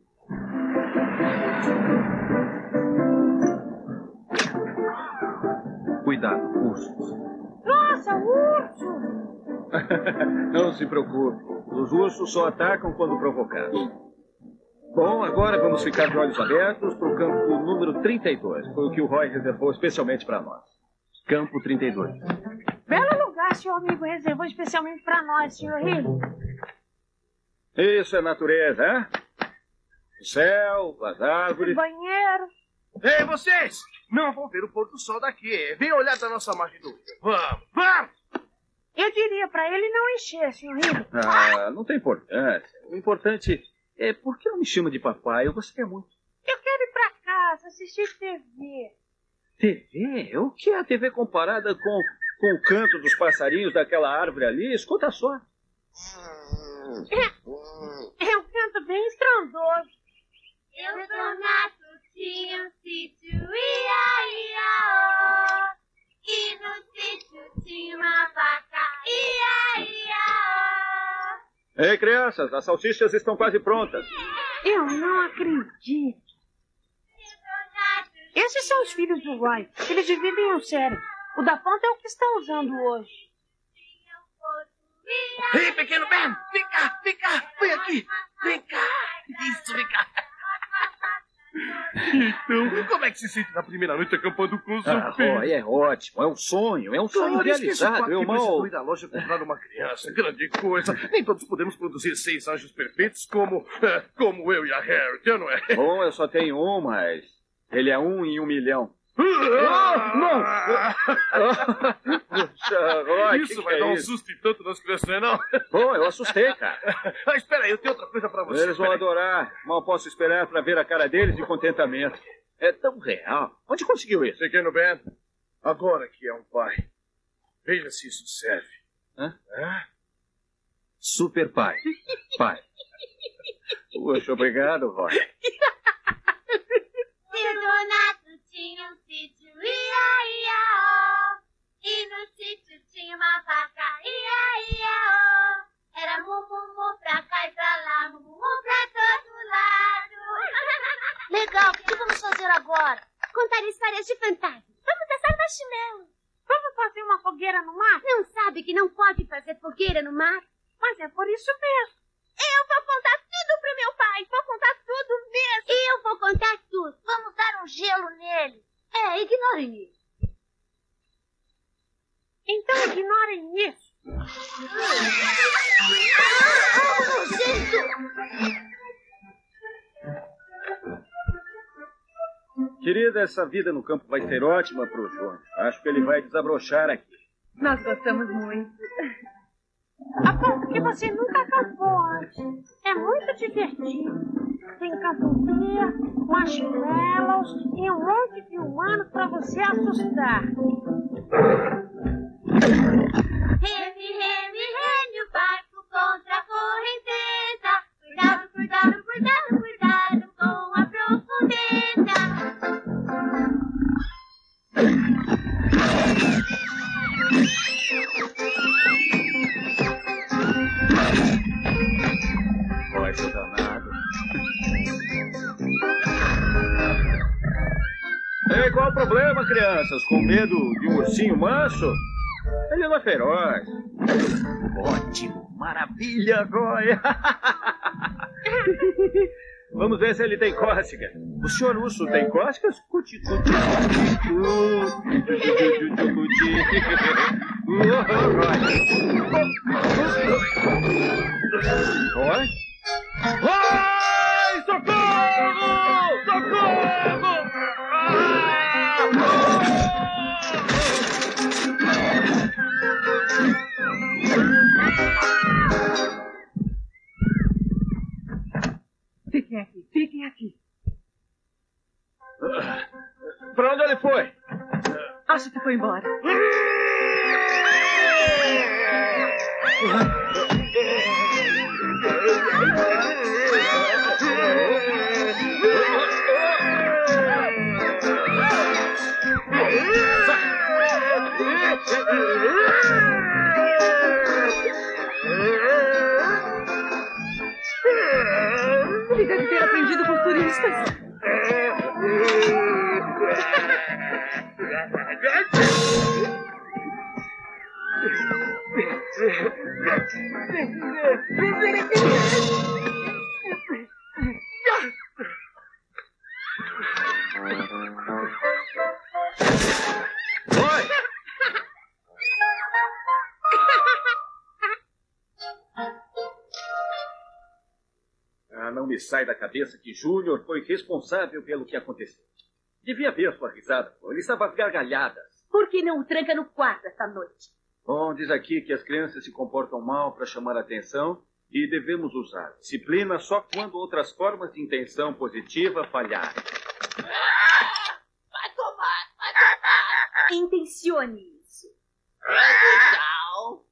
Speaker 6: Cuidado, ursos.
Speaker 2: Nossa, urso!
Speaker 1: Não se preocupe. Os ursos só atacam quando provocados. Bom, agora vamos ficar de olhos abertos para o campo número 32. Foi o que o Roy reservou especialmente para nós.
Speaker 6: Campo 32.
Speaker 2: Belo lugar, seu amigo reservou especialmente para nós, Sr. Hill.
Speaker 1: Isso é natureza, hein? O céu, as árvores.
Speaker 2: Banheiro.
Speaker 9: Ei, vocês! Não vão ver o pôr do sol daqui. Venha olhar da nossa margem do rio. Vamos, vamos!
Speaker 2: Eu diria para ele não encher, Sr. Hill.
Speaker 1: Ah, não tem importância. O importante é por que não me chama de papai? Eu gostaria muito.
Speaker 2: Eu quero ir para casa, assistir TV.
Speaker 1: TV? O que é a TV comparada com o canto dos passarinhos daquela árvore ali? Escuta só.
Speaker 2: É um canto bem estrondoso.
Speaker 8: Eu sou Nato, tinha um sítio, ia-ia-ó. E no sítio tinha uma vaca, ia-ia-ó.
Speaker 1: Ei, crianças, as salsichas estão quase prontas.
Speaker 2: Eu não acredito. Esses são os filhos do Roy. Eles dividem o cérebro. O da ponta é o que está usando hoje.
Speaker 9: Ei, pequeno Ben! Vem cá, vem cá! Vem aqui! Vem cá! Isso, vem cá! Então, como é que se sente na primeira noite acampando com o seu filho?
Speaker 1: Roy, é ótimo. É um sonho realizado. Eu mal...
Speaker 9: ir à loja comprar uma criança. Grande coisa. Nem todos podemos produzir 6 anjos perfeitos como eu e a Harriet, não é?
Speaker 1: Bom, eu só tenho um, mas ele é 1 em 1 milhão.
Speaker 9: Não!
Speaker 1: Puxa, Roy,
Speaker 9: isso vai dar um susto e tanto nas crianças, não?
Speaker 1: Bom, eu assustei, cara.
Speaker 9: Espera aí, eu tenho outra coisa pra você.
Speaker 1: Eles vão adorar. Mal posso esperar pra ver a cara deles de contentamento. É tão real. Onde conseguiu isso?
Speaker 9: Pequeno Ben, agora que é um pai, veja se isso serve.
Speaker 1: Hã? Super pai. Pai. Puxa, obrigado, Roy.
Speaker 8: Seu Donato tinha um sítio, ia-ia-ó. E no sítio tinha uma vaca, ia-ia-ó. Era mu-mu-mu pra cá e pra lá, mu-mu-mu pra todo lado.
Speaker 17: Legal, o que vamos fazer agora?
Speaker 8: Contar histórias de fantasmas. Vamos assar marshmallow.
Speaker 2: Vamos fazer uma fogueira no mar?
Speaker 8: Não sabe que não pode fazer fogueira no mar?
Speaker 2: Mas é por isso mesmo.
Speaker 8: Eu vou contar tudo pro meu pai. Vou contar tudo mesmo. Eu vou contar tudo.
Speaker 17: Vamos dar um gelo nele.
Speaker 8: Ignorem isso.
Speaker 2: Então ignorem isso.
Speaker 1: Querida, essa vida no campo vai ser ótima pro Júnior. Acho que ele vai desabrochar aqui.
Speaker 12: Nós gostamos muito.
Speaker 2: A ponto que você nunca acampou antes. É muito divertido. Tem capoeira, marshmallows e um monte de humanos pra você assustar.
Speaker 8: Reme, reme, reme o barco contra a correnteza. Cuidado, cuidado, cuidado, cuidado com a profundeza.
Speaker 1: Vai, seu danado. Ei, qual o problema, crianças? Com medo de um ursinho manso? Ele não é feroz. Ótimo, maravilha, Goya. Vamos ver se ele tem cócega. O senhor urso tem cócegas? Oi? Ai, socorro! Socorro!
Speaker 12: Fiquem aqui, fiquem aqui.
Speaker 1: Pra onde ele foi?
Speaker 12: Acho que foi embora. Ele deve ter aprendido com os turistas.
Speaker 11: Não me sai da cabeça que Júnior foi responsável pelo que aconteceu. Devia ver sua risada. Ele estava às gargalhadas.
Speaker 7: Por que não o tranca no quarto esta noite?
Speaker 11: Bom, diz aqui que as crianças se comportam mal para chamar a atenção e devemos usar disciplina só quando outras formas de intenção positiva falharem.
Speaker 7: Vai tomar. Intencione isso.
Speaker 8: Legal.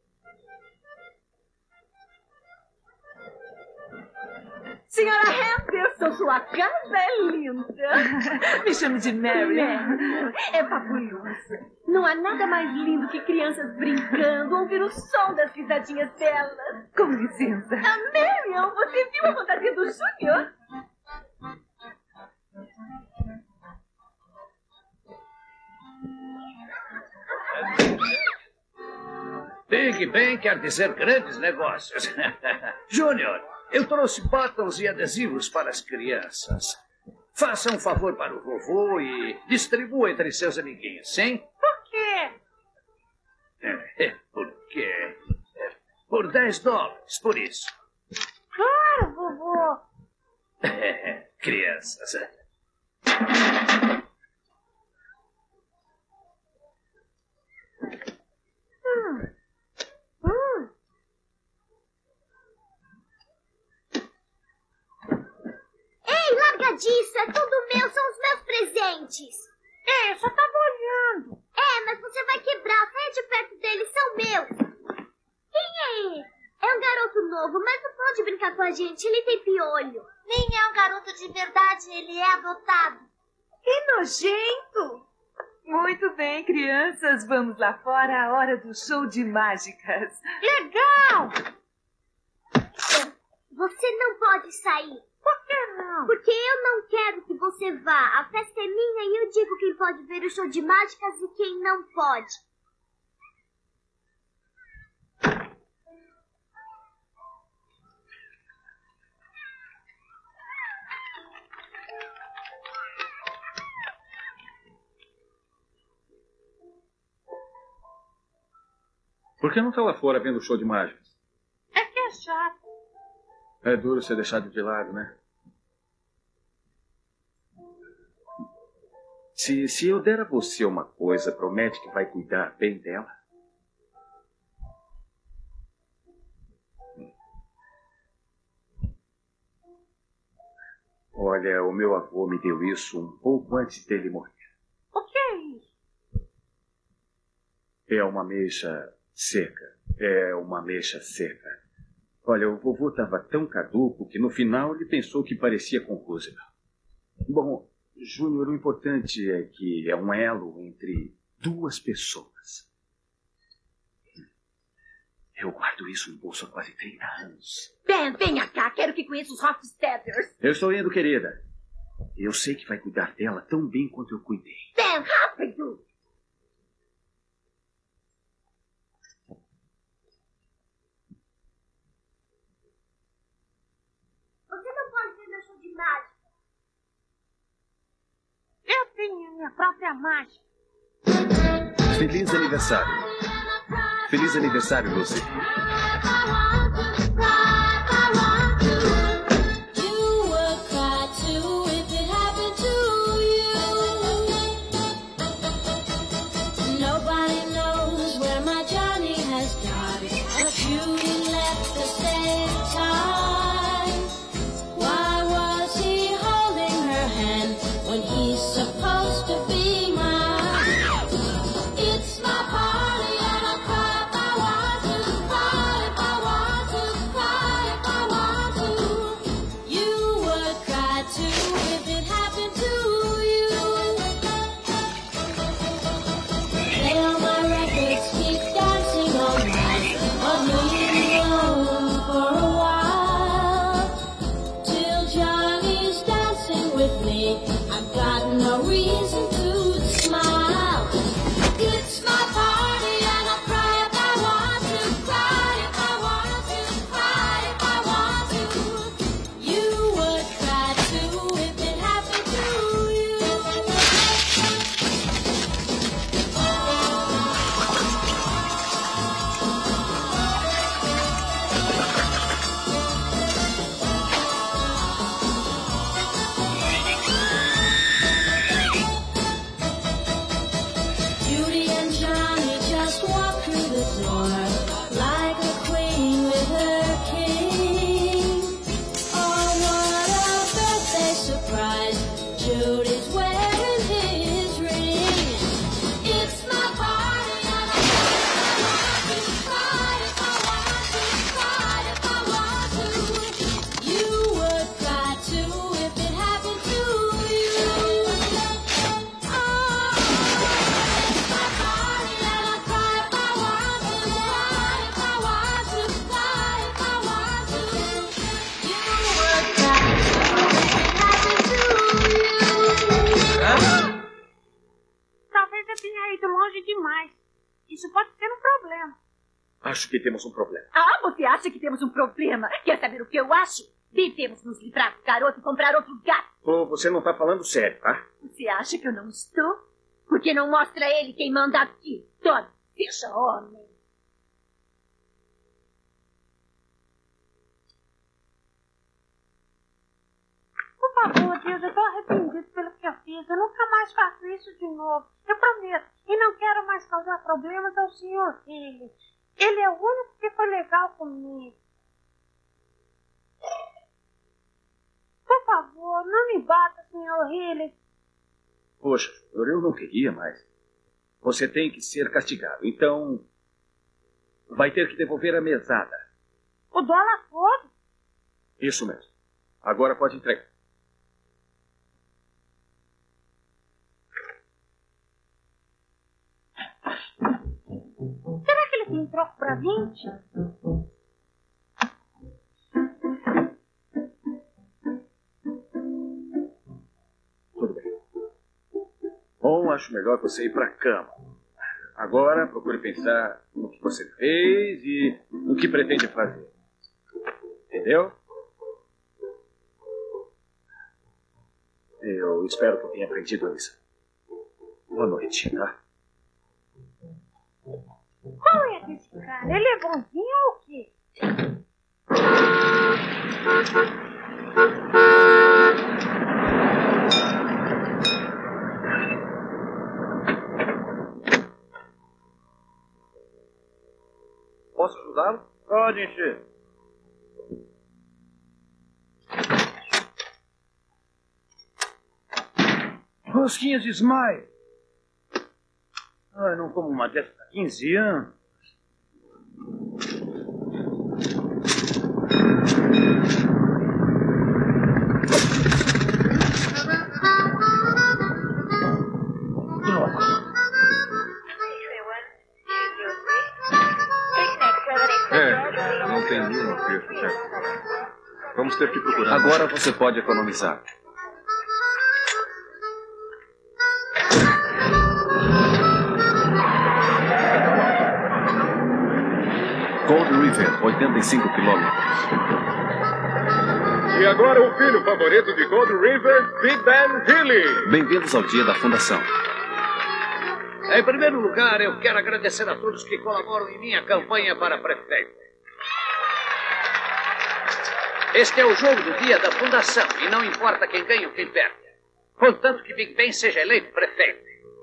Speaker 7: Senhora Henderson, sua casa é linda.
Speaker 12: Me chame de Mary.
Speaker 7: É fabulosa. Não há nada mais lindo que crianças brincando, ouvir o som das risadinhas delas.
Speaker 12: Com licença.
Speaker 7: Marion, você viu a fantasia do Júnior?
Speaker 13: Big Ben quer dizer grandes negócios. Júnior, eu trouxe botões e adesivos para as crianças. Faça um favor para o vovô e distribua entre seus amiguinhos, sim?
Speaker 2: Por quê?
Speaker 13: Por quê? Por $10, por isso.
Speaker 2: Claro, vovô.
Speaker 13: Crianças.
Speaker 17: Ei, larga disso! É tudo meu, são os meus presentes!
Speaker 2: Ei, eu só tava olhando!
Speaker 17: É, mas você vai quebrar, saia de perto deles, são meus! Quem é ele? É um garoto novo, mas não pode brincar com a gente, ele tem piolho. Nem é um garoto de verdade, ele é adotado.
Speaker 12: Que nojento! Muito bem, crianças, vamos lá fora, a hora do show de mágicas.
Speaker 2: Legal!
Speaker 17: Você não pode sair.
Speaker 2: Por que não?
Speaker 17: Porque eu não quero que você vá. A festa é minha e eu digo quem pode ver o show de mágicas e quem não pode.
Speaker 11: Por que não está lá fora vendo o show de mágicas?
Speaker 2: É que é chato.
Speaker 11: É duro ser deixado de lado, né? Se eu der a você uma coisa, promete que vai cuidar bem dela? Olha, o meu avô me deu isso um pouco antes dele morrer.
Speaker 2: O que é isso?
Speaker 11: É uma ameixa seca. É uma ameixa seca. Olha, o vovô estava tão caduco que no final ele pensou que parecia com Roosevelt. Bom, Júnior, o importante é que é um elo entre duas pessoas. Eu guardo isso no bolso há quase 30 anos.
Speaker 7: Ben, venha cá, quero que conheça os Hofstadters.
Speaker 11: Eu estou indo, querida. Eu sei que vai cuidar dela tão bem quanto eu cuidei.
Speaker 7: Ben, rápido!
Speaker 17: Você não pode ver meu show de mágica.
Speaker 2: Eu tenho minha própria mágica.
Speaker 6: Feliz aniversário.
Speaker 18: Feliz aniversário, Lucy.
Speaker 2: Isso pode ser um problema.
Speaker 11: Acho que temos um problema.
Speaker 7: Ah, você acha que temos um problema? Quer saber o que eu acho? Devemos nos livrar do garoto e comprar outro gato.
Speaker 11: Oh, você não está falando sério, tá?
Speaker 7: Você acha que eu não estou? Por que não mostra ele quem manda aqui? Tome, seja homem.
Speaker 2: Por favor, Deus, eu estou arrependido pelo que eu fiz. Eu nunca mais faço isso de novo. Eu prometo. E não quero mais causar problemas ao Sr. Healy. Ele é o único que foi legal comigo. Por favor, não me bata, Sr. Healy.
Speaker 11: Poxa, eu não queria mais. Você tem que ser castigado. Então, vai ter que devolver a mesada.
Speaker 2: O dólar todo?
Speaker 11: Isso mesmo. Agora pode entregar.
Speaker 2: Será que ele tem troco para 20?
Speaker 11: Tudo bem. Bom, acho melhor você ir para a cama. Agora, procure pensar no que você fez e no que pretende fazer. Entendeu? Eu espero que tenha aprendido a lição. Boa noite, tá?
Speaker 2: Qual é esse cara? Ele é bonzinho ou o quê?
Speaker 6: Posso ajudá-lo?
Speaker 11: Pode encher.
Speaker 15: Rosquinhas de Smile. Eu não como uma dessas há 15 anos.
Speaker 18: Não tem nenhuma preço, chefe. Vamos ter que procurar.
Speaker 6: Agora você pode economizar. Cold River, 85 quilômetros.
Speaker 19: E agora o filho favorito de Cold River, Big Ben Healy.
Speaker 6: Bem-vindos ao dia da fundação.
Speaker 13: Em primeiro lugar, eu quero agradecer a todos que colaboram em minha campanha para prefeito. Este é o jogo do dia da fundação e não importa quem ganha ou quem perde. Contanto que Big Ben seja eleito prefeito.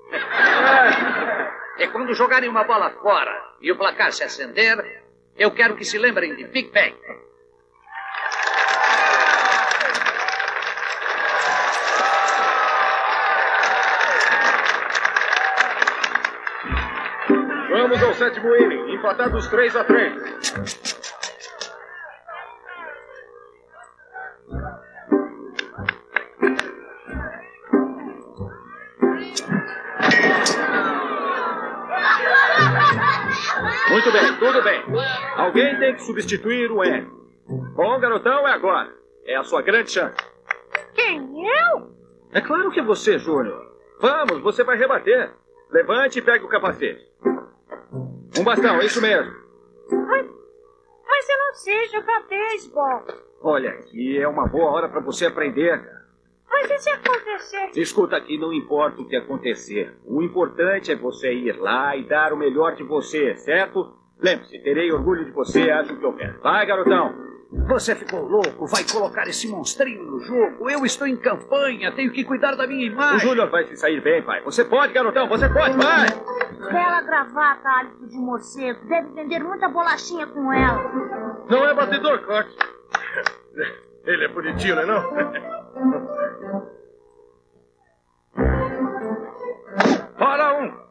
Speaker 13: E quando jogarem uma bola fora e o placar se acender, eu quero que se lembrem de Big Ben.
Speaker 19: Vamos ao 7º inning, empatados 3-3.
Speaker 1: Muito bem, tudo bem. Alguém tem que substituir o N. Bom, garotão, é agora. É a sua grande chance.
Speaker 2: Quem, eu?
Speaker 1: É claro que é você, Júnior. Vamos, você vai rebater. Levante e pegue o capacete. Um bastão, é isso mesmo.
Speaker 2: Mas eu não sei jogar beisebol.
Speaker 1: Olha, aqui é uma boa hora para você aprender, cara.
Speaker 2: Mas e se acontecer?
Speaker 1: Escuta aqui, não importa o que acontecer. O importante é você ir lá e dar o melhor de você, certo? Lembre-se, terei orgulho de você, acho que eu quero. Vai, garotão.
Speaker 13: Você ficou louco? Vai colocar esse monstrinho no jogo? Eu estou em campanha, tenho que cuidar da minha imagem.
Speaker 1: O Júnior vai se sair bem, pai. Você pode, garotão, você pode, vai!
Speaker 17: Bela gravata, hálito de morcego. Deve vender muita bolachinha com ela.
Speaker 19: Não é batedor, Clark. Ele é bonitinho, não é não?
Speaker 13: Para um!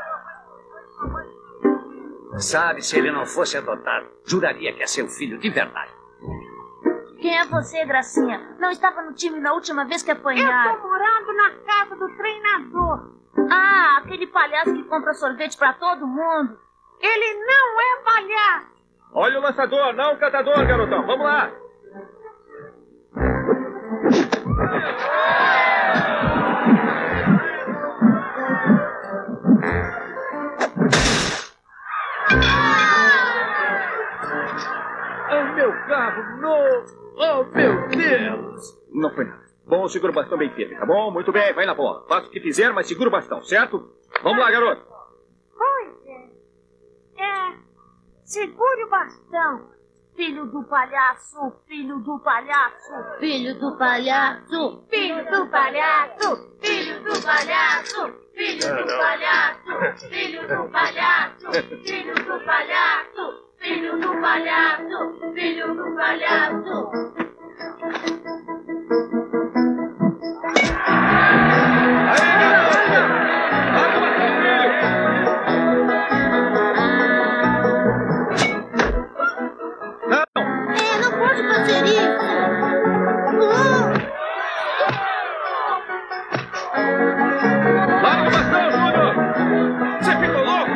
Speaker 13: Sabe, se ele não fosse adotado, juraria que é seu filho de verdade.
Speaker 17: Quem é você, Gracinha? Não estava no time na última vez que apanharam.
Speaker 2: Eu tô morando na casa do treinador.
Speaker 17: Ah, aquele palhaço que compra sorvete pra todo mundo.
Speaker 2: Ele não é palhaço.
Speaker 1: Olha o lançador, não o catador, garotão. Vamos lá.
Speaker 13: Oh, meu carro novo! Oh, meu Deus!
Speaker 1: Não foi nada. Bom, segura o bastão bem firme, tá bom? Muito bem, vai na bola. Faça o que fizer, mas segura o bastão, certo? Vamos lá, garoto.
Speaker 2: Pois é. Segure o bastão.
Speaker 17: Filho do palhaço, filho do palhaço, filho do palhaço, filho do palhaço, filho do palhaço, filho do palhaço, filho do palhaço, filho do palhaço, filho do palhaço, filho do palhaço. Não pode fazer isso.
Speaker 1: Larga o bastão, Júnior! Você ficou louco?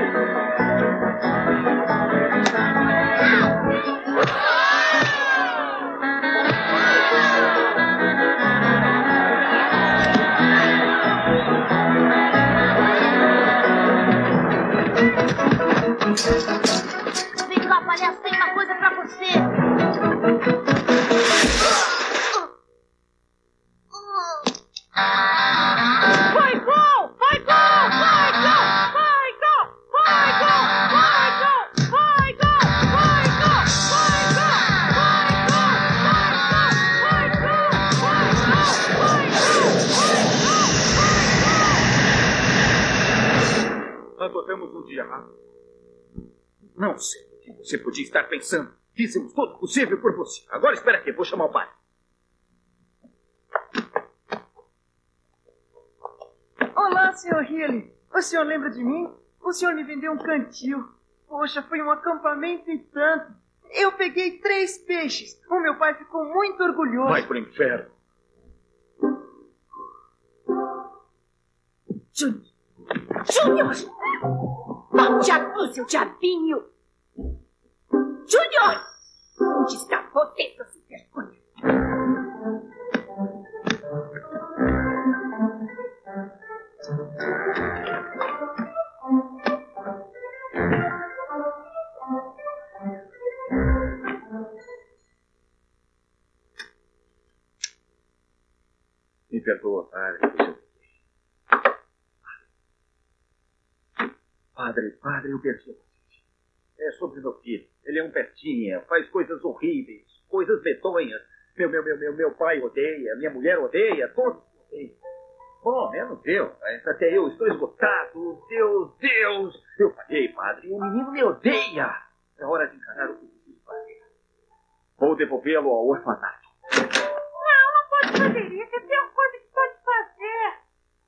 Speaker 17: Vem cá, palhaço, tem uma coisa pra você.
Speaker 2: Vai gol! Vai gol! Vai gol! Vai gol! Vai gol! Vai gol! Vai gol! Vai gol! Vai gol! Vai gol!
Speaker 1: Adotamos um dia rápido. Não sei o que você podia estar pensando. Fizemos todo o possível por você. Agora espera aqui, vou chamar o pai.
Speaker 10: Olá, Sr. Healy. O senhor lembra de mim? O senhor me vendeu um cantil. Poxa, foi um acampamento e tanto. Eu peguei 3 peixes. O meu pai ficou muito orgulhoso.
Speaker 1: Vai pro inferno.
Speaker 7: Júnior! Volte aqui, seu diabinho! Júnior! Onde está você, seu sem vergonha?
Speaker 1: Me perdoa, pai.
Speaker 11: Padre, eu perdi a paciência. É sobre meu filho. Ele é um pestinha, faz coisas horríveis, coisas medonhas. Meu pai odeia, minha mulher odeia, todos odeiam. Bom, menos eu. Até eu estou esgotado. Deus. Eu falhei, Padre. O menino me odeia. É hora de encarar o que preciso fazer. Vou devolvê-lo ao orfanato.
Speaker 2: Não pode fazer isso. É a pior coisa que pode fazer.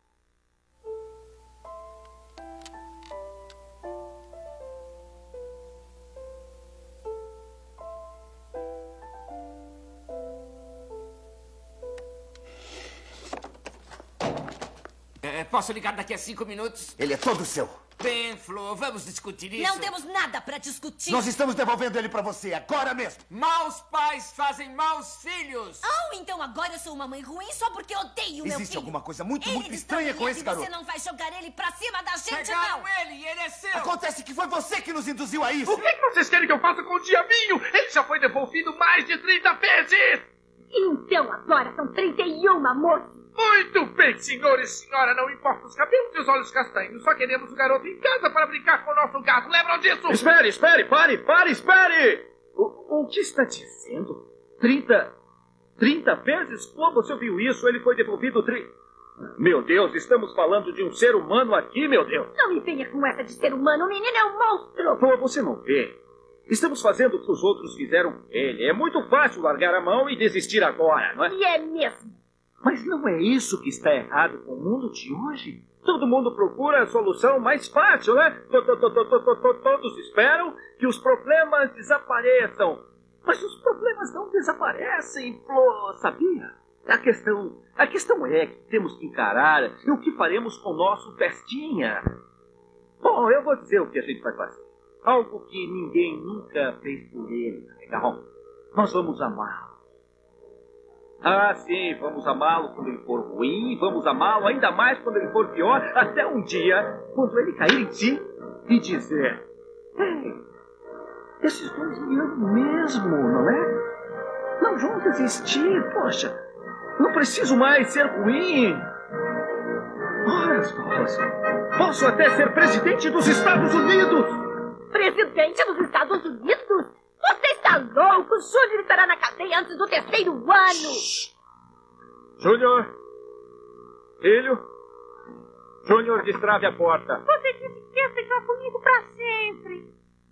Speaker 20: Posso ligar daqui a 5 minutos?
Speaker 21: Ele é todo seu.
Speaker 20: Bem, Flo, vamos discutir isso.
Speaker 22: Não temos nada para discutir.
Speaker 21: Nós estamos devolvendo ele para você agora mesmo.
Speaker 20: Maus pais fazem maus filhos.
Speaker 22: Então agora eu sou uma mãe ruim só porque odeio meu filho.
Speaker 21: Existe alguma coisa muito estranha com esse garoto.
Speaker 22: Você não vai jogar ele pra cima da gente,
Speaker 20: Pegaram
Speaker 22: não.
Speaker 20: ele e ele é seu.
Speaker 21: Acontece que foi você que nos induziu a isso.
Speaker 9: O que vocês querem que eu faça com o diabinho? Ele já foi devolvido mais de 30 vezes.
Speaker 17: Então agora são 31, moço.
Speaker 9: Muito bem, senhor e senhora. Não importa os cabelos e os olhos castanhos. Só queremos o garoto em casa para brincar com o nosso gato. Lembram disso?
Speaker 11: Espere. Pare, espere. O que está dizendo? 30 vezes? Como você viu isso? Ele foi devolvido 30... Meu Deus, estamos falando de um ser humano aqui, meu Deus.
Speaker 17: Não me venha com essa de ser humano. O menino é um monstro.
Speaker 11: Você não vê. Estamos fazendo o que os outros fizeram com ele. É muito fácil largar a mão e desistir agora, não é?
Speaker 17: E é mesmo.
Speaker 11: Mas não é isso que está errado com o mundo de hoje? Todo mundo procura a solução mais fácil, né? Todos esperam que os problemas desapareçam. Mas os problemas não desaparecem, Flo, sabia? A questão é que temos que encarar o que faremos com o nosso pestinha. Bom, eu vou dizer o que a gente vai fazer. Algo que ninguém nunca fez por ele, legal? Nós vamos amá-lo. Ah, sim, vamos amá-lo quando ele for ruim, vamos amá-lo ainda mais quando ele for pior, até um dia, quando ele cair em si e dizer: Ei, esses dois me amam mesmo, não é? Não vão desistir, poxa, não preciso mais ser ruim. Ora, posso até ser presidente dos Estados Unidos.
Speaker 17: Presidente dos Estados Unidos? Você está louco? O Júnior estará na cadeia antes do 3º ano.
Speaker 11: Júnior? Filho? Júnior, destrave a porta.
Speaker 2: Você disse que ia ficar comigo pra sempre.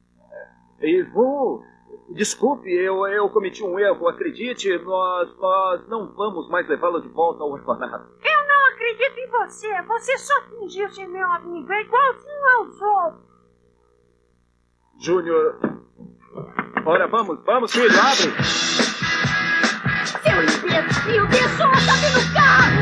Speaker 11: Desculpe, eu cometi um erro. Acredite, nós não vamos mais levá-lo de volta ao orfanato.
Speaker 2: Eu não acredito em você. Você só fingiu ser meu amigo. É igualzinho aos outros.
Speaker 11: Júnior... Ora, vamos, filho, abre!
Speaker 17: Seu imbecil, deixou a chave no carro!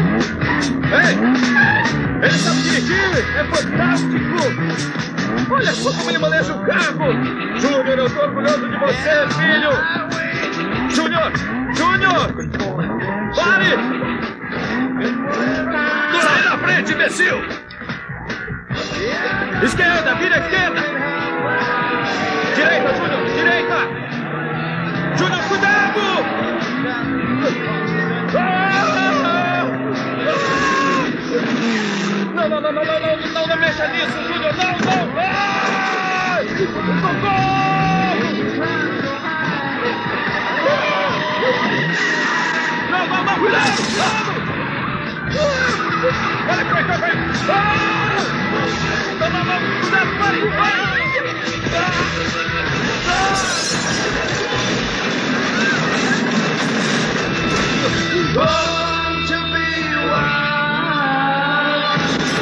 Speaker 11: Ei! Ele sabe dirigir! É fantástico! Olha só como ele maneja o carro! Júnior, eu estou orgulhoso de você, filho! Júnior! Pare!
Speaker 9: Sai da frente, imbecil!
Speaker 11: Esquerda, vira à esquerda! Direita, Júnior! Direita! Júnior, cuidado! Não mexa nisso, Júnior! Não! Ai! Socorro! Não! Cuidado! Olha como é que vai! Não! Cuidado! Vai!
Speaker 4: Born to be wild.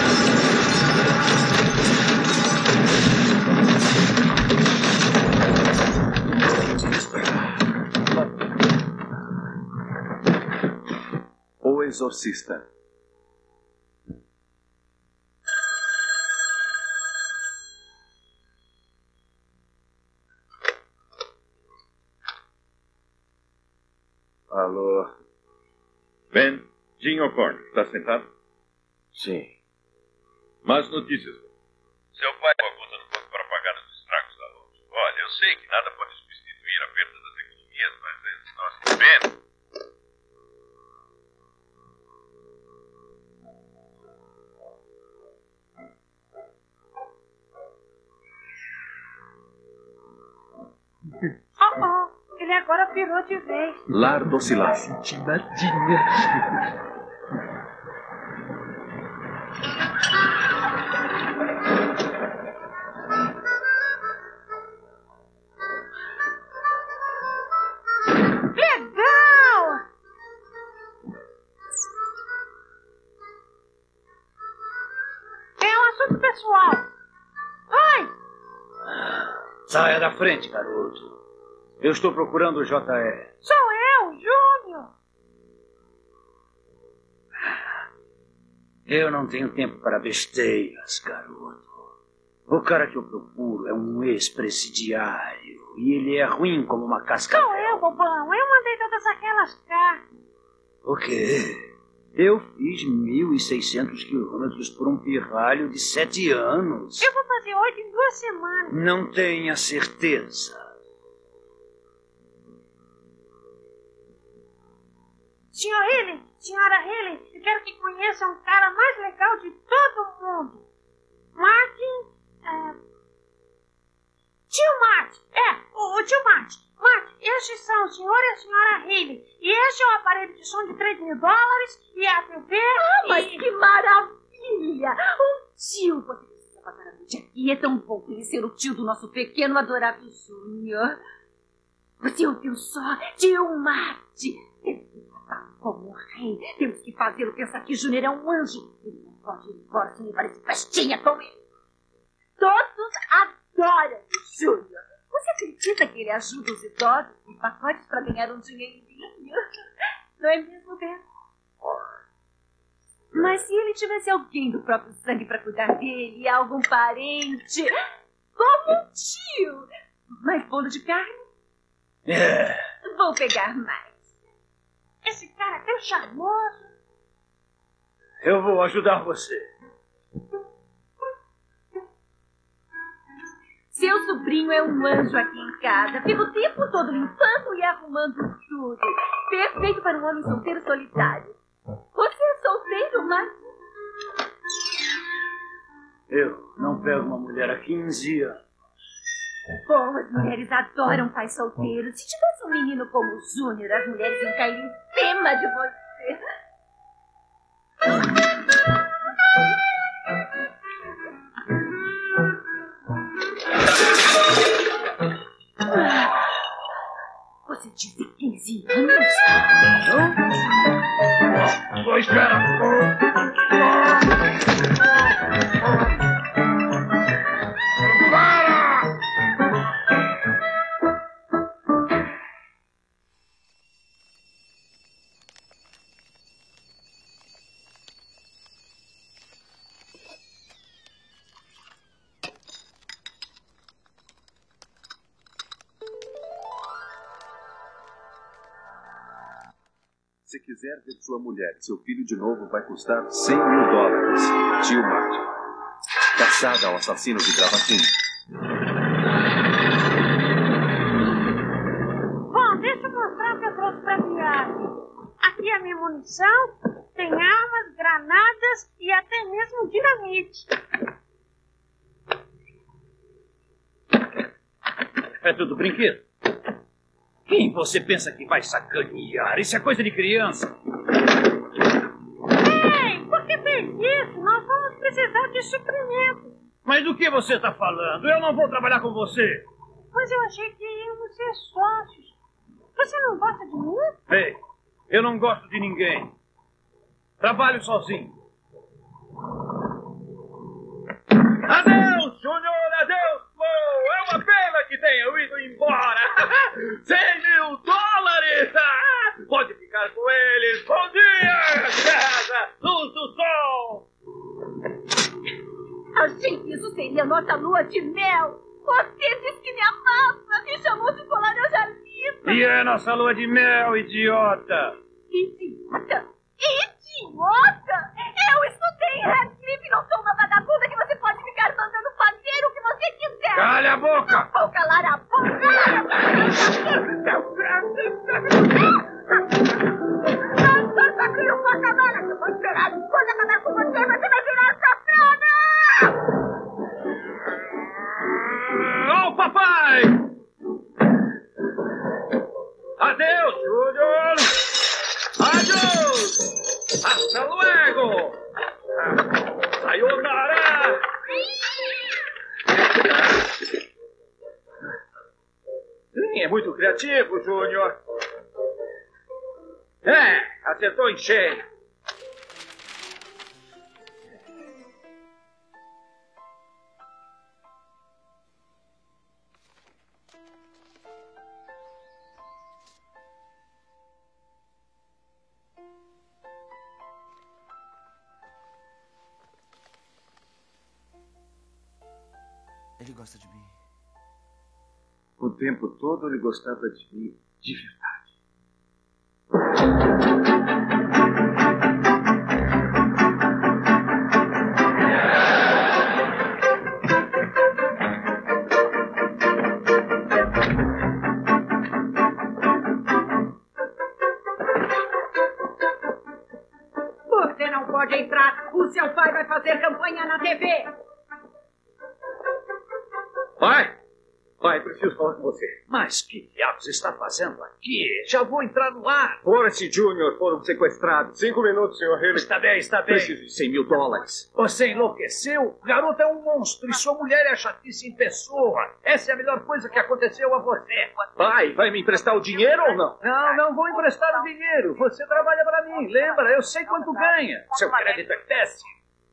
Speaker 6: O Exorcista.
Speaker 18: Alô? Ben, Jim O'Connor, está sentado?
Speaker 16: Sim.
Speaker 18: Más notícias. Seu pai tem uma conta no banco para pagar os estragos da Alonso. Olha, eu sei que nada pode substituir a perda das economias, mas nós... Ben!
Speaker 2: Ele agora pirou de vez.
Speaker 6: Lar Docilaço.
Speaker 2: Legal! É um assunto pessoal. Oi!
Speaker 15: Saia da frente, garoto. Eu estou procurando o J.E.
Speaker 2: Sou eu, Júnior.
Speaker 15: Eu não tenho tempo para besteiras, garoto. O cara que eu procuro é um ex-presidiário. E ele é ruim como uma cascavel.
Speaker 2: Sou eu, bobão. Eu mandei todas aquelas cartas.
Speaker 15: O quê? Eu fiz 1.600 quilômetros por um pirralho de 7 anos.
Speaker 2: Eu vou fazer 8 em 2 semanas.
Speaker 15: Não tenha certeza.
Speaker 2: Senhor Healy, senhora Healy, eu quero que conheça um cara mais legal de todo mundo. Martin, tio Martin, o tio Martin. Martin, estes são o senhor e a senhora Healy. E este é o aparelho de som de $3.000 e a TV.
Speaker 7: Mas que maravilha! Um tio, você precisa passar a noite aqui. É tão bom conhecer o tio do nosso pequeno adorável Júnior. Você ouviu só? Tio Martin. Como um rei, temos que fazê-lo pensar que Júnior é um anjo. Ele não pode ir embora sem levar esse festinha com ele. Todos adoram o Júnior. Você acredita que ele ajuda os idosos em pacotes para ganhar um dinheirinho? Não é mesmo, Ben? Mas se ele tivesse alguém do próprio sangue para cuidar dele, algum parente, como um tio. Mais bolo de carne? Vou pegar mais.
Speaker 2: Esse cara é tão charmoso.
Speaker 15: Eu vou ajudar você.
Speaker 7: Seu sobrinho é um anjo aqui em casa. Fica o tempo todo limpando e arrumando tudo. Perfeito para um homem solteiro solitário. Você é solteiro, Martin?
Speaker 15: Eu não pego uma mulher há 15 anos.
Speaker 7: Bom, as mulheres adoram pais solteiros. Se tivesse um menino como o Júnior, as mulheres iam cair em cima de você. Você disse 15 anos?
Speaker 19: Só espera.
Speaker 6: Se quiser ver sua mulher e seu filho de novo, vai custar $100.000. Tio Martin. Caçada ao assassino de gravatinha.
Speaker 2: Bom, deixa eu mostrar o que eu trouxe pra viagem. Aqui é a minha munição. Tem armas, granadas e até mesmo dinamite.
Speaker 15: É tudo brinquedo. Quem você pensa que vai sacanear? Isso é coisa de criança.
Speaker 2: Ei, por que fez isso? Nós vamos precisar de suprimento.
Speaker 15: Mas do que você está falando? Eu não vou trabalhar com você.
Speaker 2: Mas eu achei que íamos ser sócios. Você não gosta de mim?
Speaker 15: Ei, eu não gosto de ninguém. Trabalho sozinho.
Speaker 19: Adeus, Júnior, adeus, Mo. É uma pena que tenham ido embora. $100.000. Pode ficar com eles. Bom dia, casa. Luz do sol.
Speaker 7: Achei que isso seria nossa lua de mel. Você disse que me amava. Me chamou de laranja lisa.
Speaker 15: E é nossa lua de mel, idiota.
Speaker 7: Idiota? Idiota? Eu estudei em Radcliffe, não sou uma vagabunda que você pode ficar mandando fazer o que você quiser.
Speaker 15: Calha a boca!
Speaker 7: Não vou calar a boca! Não vou acabar, eu vou esperar. Quando acabar com você, você vai virar safrana!
Speaker 19: Oh, papai! Adeus, Júnior! Adiós! Hasta luego! Sayonara! Sim, é muito criativo, Júnior. Acertou em cheio.
Speaker 15: Ele gosta de mim.
Speaker 11: O tempo todo ele gostava de mim, de verdade.
Speaker 7: Você não pode entrar. O seu pai vai fazer campanha na TV.
Speaker 1: Pai, preciso falar com você.
Speaker 13: Mas que diabos está fazendo aqui? Já vou entrar no ar.
Speaker 1: Forrest Jr. foram sequestrados.
Speaker 16: 5 minutos, Sr. Haley.
Speaker 13: Está bem, está bem.
Speaker 1: Preciso de $100.000.
Speaker 13: Você enlouqueceu? O garoto é um monstro e sua mulher é a chatice em pessoa. Essa é a melhor coisa que aconteceu a você.
Speaker 1: Pai, vai me emprestar o dinheiro ou não?
Speaker 13: Não vou emprestar o dinheiro. Você trabalha para mim. Lembra, eu sei quanto ganha. Seu crédito é péssimo.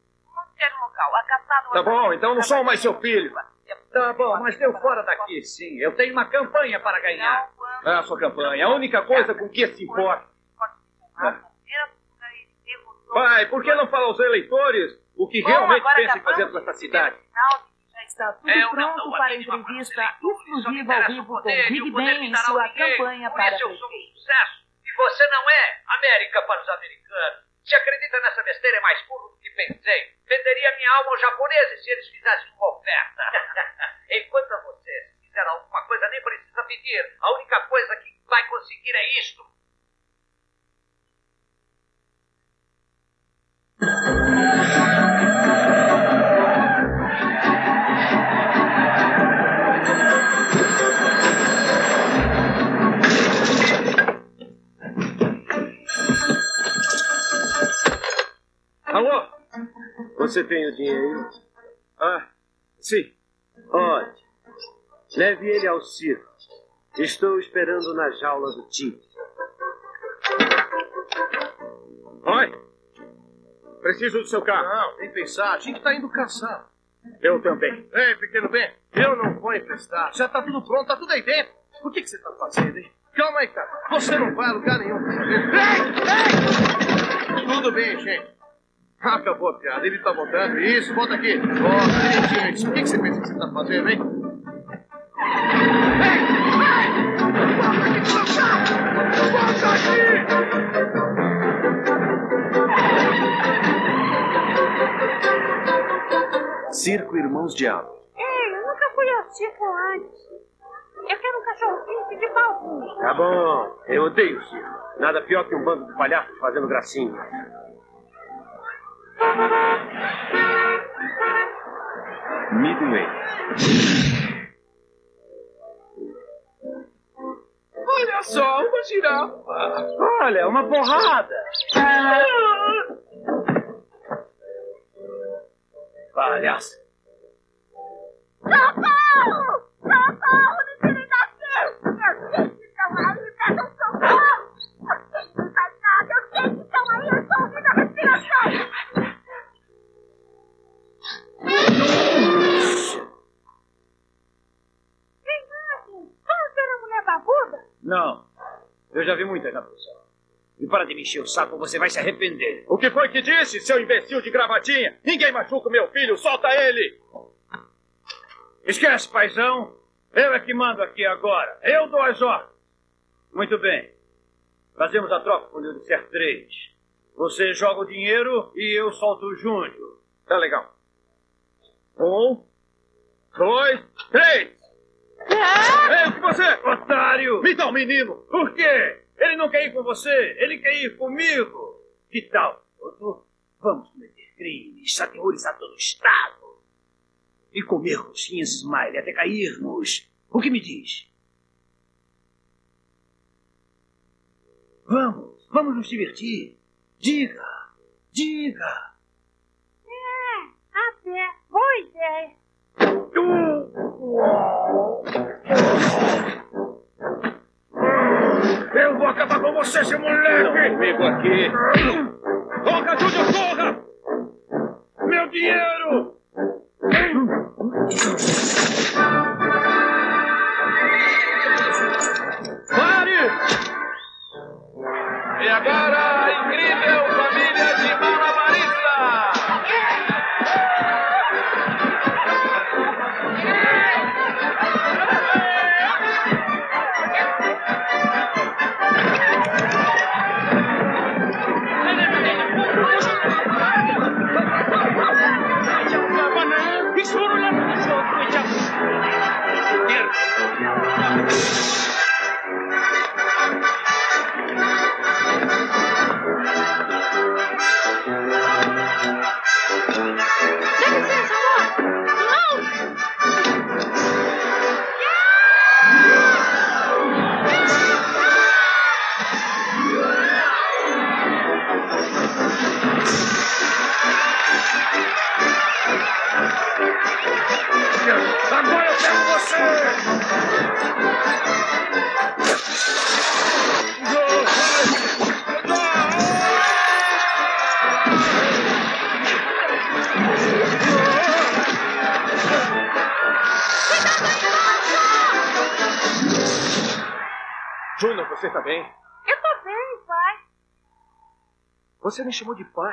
Speaker 1: Tá bom, então não sou mais seu filho.
Speaker 13: Tá bom, mas deu fora daqui, sim. Eu tenho uma campanha para ganhar.
Speaker 1: A sua campanha, a única coisa com que se importa. Pai, por que não fala aos eleitores o que realmente pensa em fazer com essa cidade?
Speaker 12: Já está tudo pronto para a entrevista exclusiva ao vivo com Big Ben em sua campanha para
Speaker 13: prefeito. Eu sou um sucesso. E você não é América para os americanos. Se acredita nessa besteira, é mais burro do que pensei. Venderia minha alma aos japoneses se eles fizessem uma oferta. Enquanto a você, se quiser alguma coisa, nem precisa pedir. A única coisa que vai conseguir é isto.
Speaker 1: Alô?
Speaker 3: Você tem o dinheiro?
Speaker 1: Sim.
Speaker 3: Ótimo. Leve ele ao circo. Estou esperando na jaula do tigre.
Speaker 1: Oi? Preciso do seu carro.
Speaker 16: Não, tem que pensar. A gente está indo caçar.
Speaker 1: Eu também.
Speaker 16: Ei, pequeno Ben, eu não vou emprestar. Já está tudo pronto, está tudo aí dentro. O que você está fazendo, hein? Calma aí, cara. Você não vai a lugar nenhum. Ei! Tudo bem, gente. Acabou a piada. Ele tá voltando. Isso, volta aqui. Volta, direitinho. O que você pensa que você tá fazendo, hein? Volta aqui pro meu carro! Volta
Speaker 3: aqui! Circo Irmãos Diabo.
Speaker 2: Ei, eu nunca fui ao circo antes. Eu quero um cachorro-quente de palco.
Speaker 3: Tá bom. Eu odeio circo. Nada pior que um bando de palhaços fazendo gracinha. Midway.
Speaker 19: Olha só, uma girafa.
Speaker 3: Olha, uma porrada. Palhaço.
Speaker 8: Socorro! Socorro! Me tirem daqui! Eu sei que estão aí, peçam socorro! Vocês não fazem nada, eu sei que estão aí, eu estou ouvindo a respiração!
Speaker 2: Você era mulher babuda?
Speaker 15: Não. Eu já vi muita na prisão. E para de me encher o saco, você vai se arrepender.
Speaker 1: O que foi que disse, seu imbecil de gravatinha? Ninguém machuca o meu filho, solta ele!
Speaker 15: Esquece, paizão. Eu é que mando aqui agora. Eu dou as ordens. Muito bem. Fazemos a troca quando eu disser 3. Você joga o dinheiro e eu solto o Júnior.
Speaker 1: Tá legal. 1, 2, 3! Ei, o que você...
Speaker 15: Otário!
Speaker 1: Me dá um menino!
Speaker 15: Por quê? Ele não quer ir com você, ele quer ir comigo. Que tal, doutor? Vamos cometer crimes, aterrorizar todo o Estado. E comer roxinhas Smile até cairmos. O que me diz?
Speaker 13: Vamos nos divertir. Diga.
Speaker 2: Até. Boa ideia.
Speaker 19: Eu vou acabar com você, seu moleque!
Speaker 1: Comigo aqui.
Speaker 19: Corra, Júnior, corra! Meu dinheiro!
Speaker 9: Pare! E agora a incrível família de malabarista!
Speaker 19: Agora eu pego você!
Speaker 16: Júnior, você tá bem?
Speaker 2: Eu tô bem, pai.
Speaker 16: Você me chamou de pai.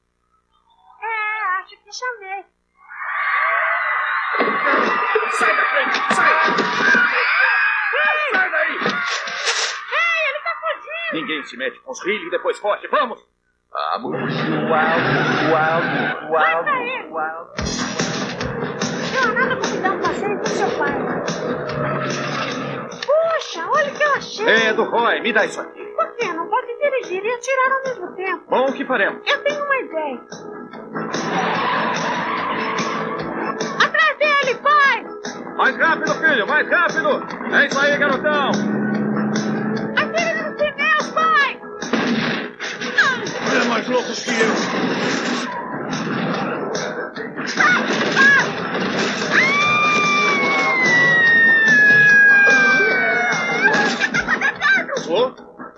Speaker 2: Acho que chamei.
Speaker 19: Sai da frente! Sai!
Speaker 2: Ei!
Speaker 19: Sai daí!
Speaker 2: Ei, ele tá fugindo!
Speaker 1: Ninguém se mete com os Riley e depois foge. Vamos!
Speaker 2: Mata ele! Não há nada como dar um passeio com seu pai. Puxa, olha o que eu achei!
Speaker 1: É do Roy, me dá isso aqui.
Speaker 2: Por quê? Não pode dirigir e atirar ao mesmo tempo.
Speaker 1: Bom, o que faremos?
Speaker 2: Eu tenho uma ideia. Atrás dele, pai!
Speaker 1: Mais rápido, filho, mais rápido! É isso aí, garotão!
Speaker 2: Atire nos pneus, pai!
Speaker 19: É mais louco que eu!
Speaker 1: Flo?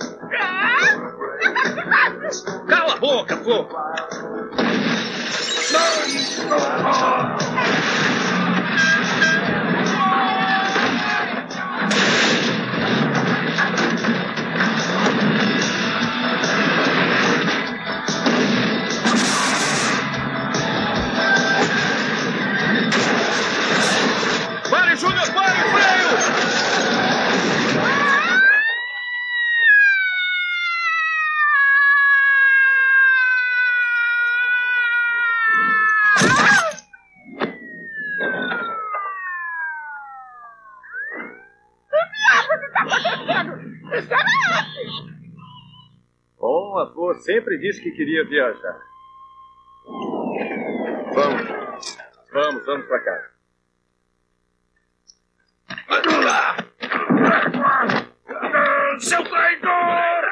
Speaker 1: Cala a boca, Flo!
Speaker 19: Pare, Júnior, pare, freio!
Speaker 1: Bom, a Flor sempre disse que queria viajar. Vamos pra casa.
Speaker 19: Seu traidor!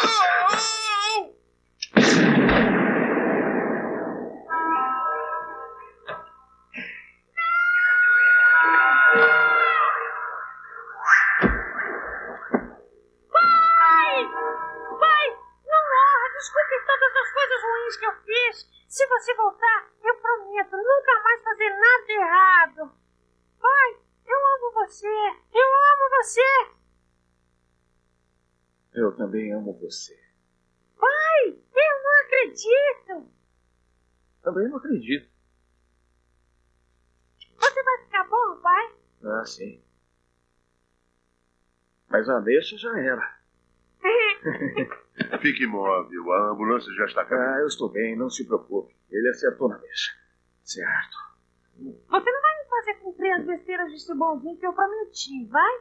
Speaker 2: Desculpe todas as coisas ruins que eu fiz. Se você voltar, eu prometo nunca mais fazer nada errado. Pai, eu amo você. Eu amo você.
Speaker 1: Eu também amo você.
Speaker 2: Pai, eu não acredito.
Speaker 1: Também não acredito.
Speaker 2: Você vai ficar bom, pai?
Speaker 1: Ah, sim. Mas a deixa já era.
Speaker 18: Fique imóvel, a ambulância já está caminhando.
Speaker 1: Eu estou bem, não se preocupe. Ele acertou na mecha. Certo.
Speaker 2: Você não vai me fazer cumprir as besteiras de seu bonzinho que eu prometi, vai?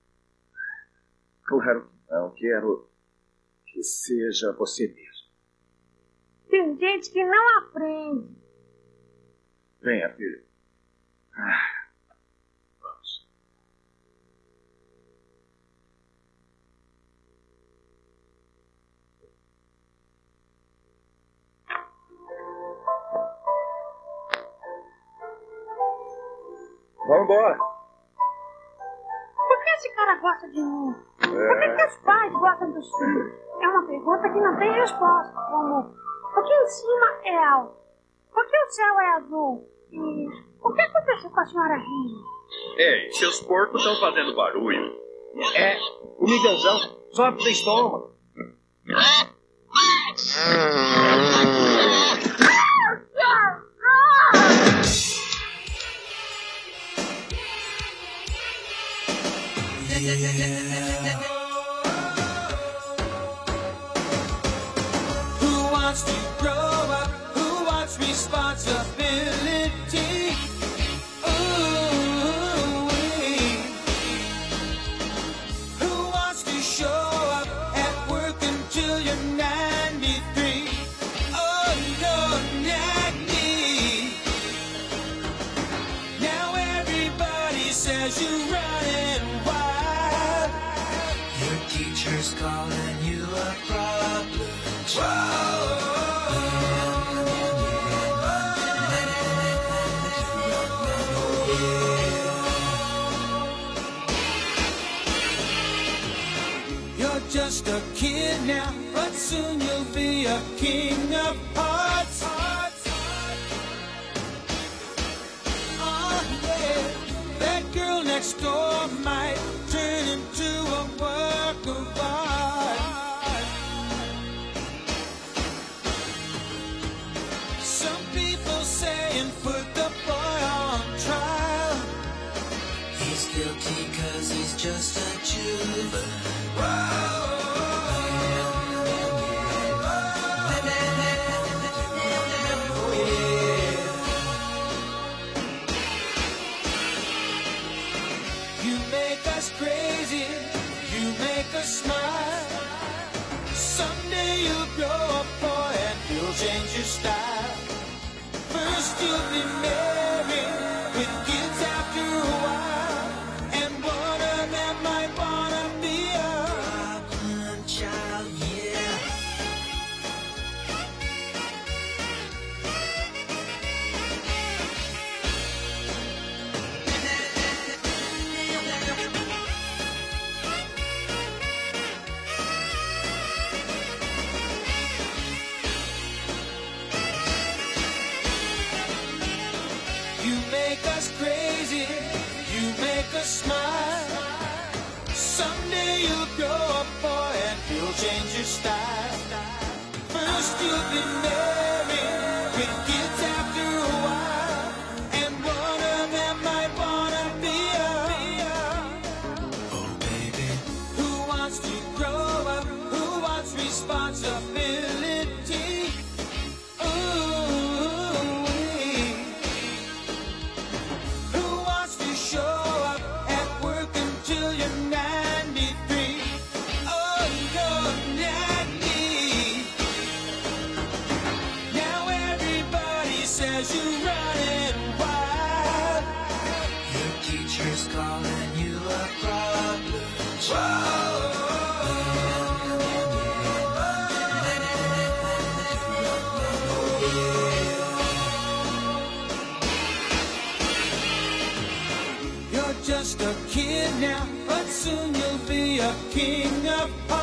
Speaker 1: Claro que não. Quero que seja você mesmo.
Speaker 2: Tem gente que não aprende.
Speaker 1: Venha, filho. Vamos.
Speaker 15: Vamos embora.
Speaker 2: Por que esse cara gosta de mim? Por que os pais gostam dos filhos? É uma pergunta que não tem resposta, como por que em cima é alto? Por que o céu é azul? E o que aconteceu com a senhora Rio?
Speaker 18: Ei, seus porcos estão fazendo barulho.
Speaker 15: É, o migazão sobe do estômago.
Speaker 4: Who wants to grow up? Who wants responsibility? Ooh-wee. Who wants to show up at work until you're 93? Oh no, not me. Now everybody says you're running wild. Your teacher's calling you a problem child. You're just a kid now, but soon you'll be a king of hearts. Oh yeah, that girl next door might turn into a work of art. Some people saying put the boy on trial. He's guilty 'cause he's just a juvenile. You make us crazy, you make us smile. Someday you'll grow up, boy, and you'll change your style. First you'll be married with kids after a while, and one of them might wanna be a problem child, yeah. You make us crazy, you make us smile. Someday you'll grow up, boy, and you'll change your style. First you'll be married with kids after a while, and one of them might wanna be a oh baby. Who wants to grow up? Who wants responsibility? Ooh-wee. Who wants to show up at work until you're 93? Oh no, not me. Now everybody says you're running wild. Your teacher's calling you a problem child. You're just a kid now, but soon you'll be a king of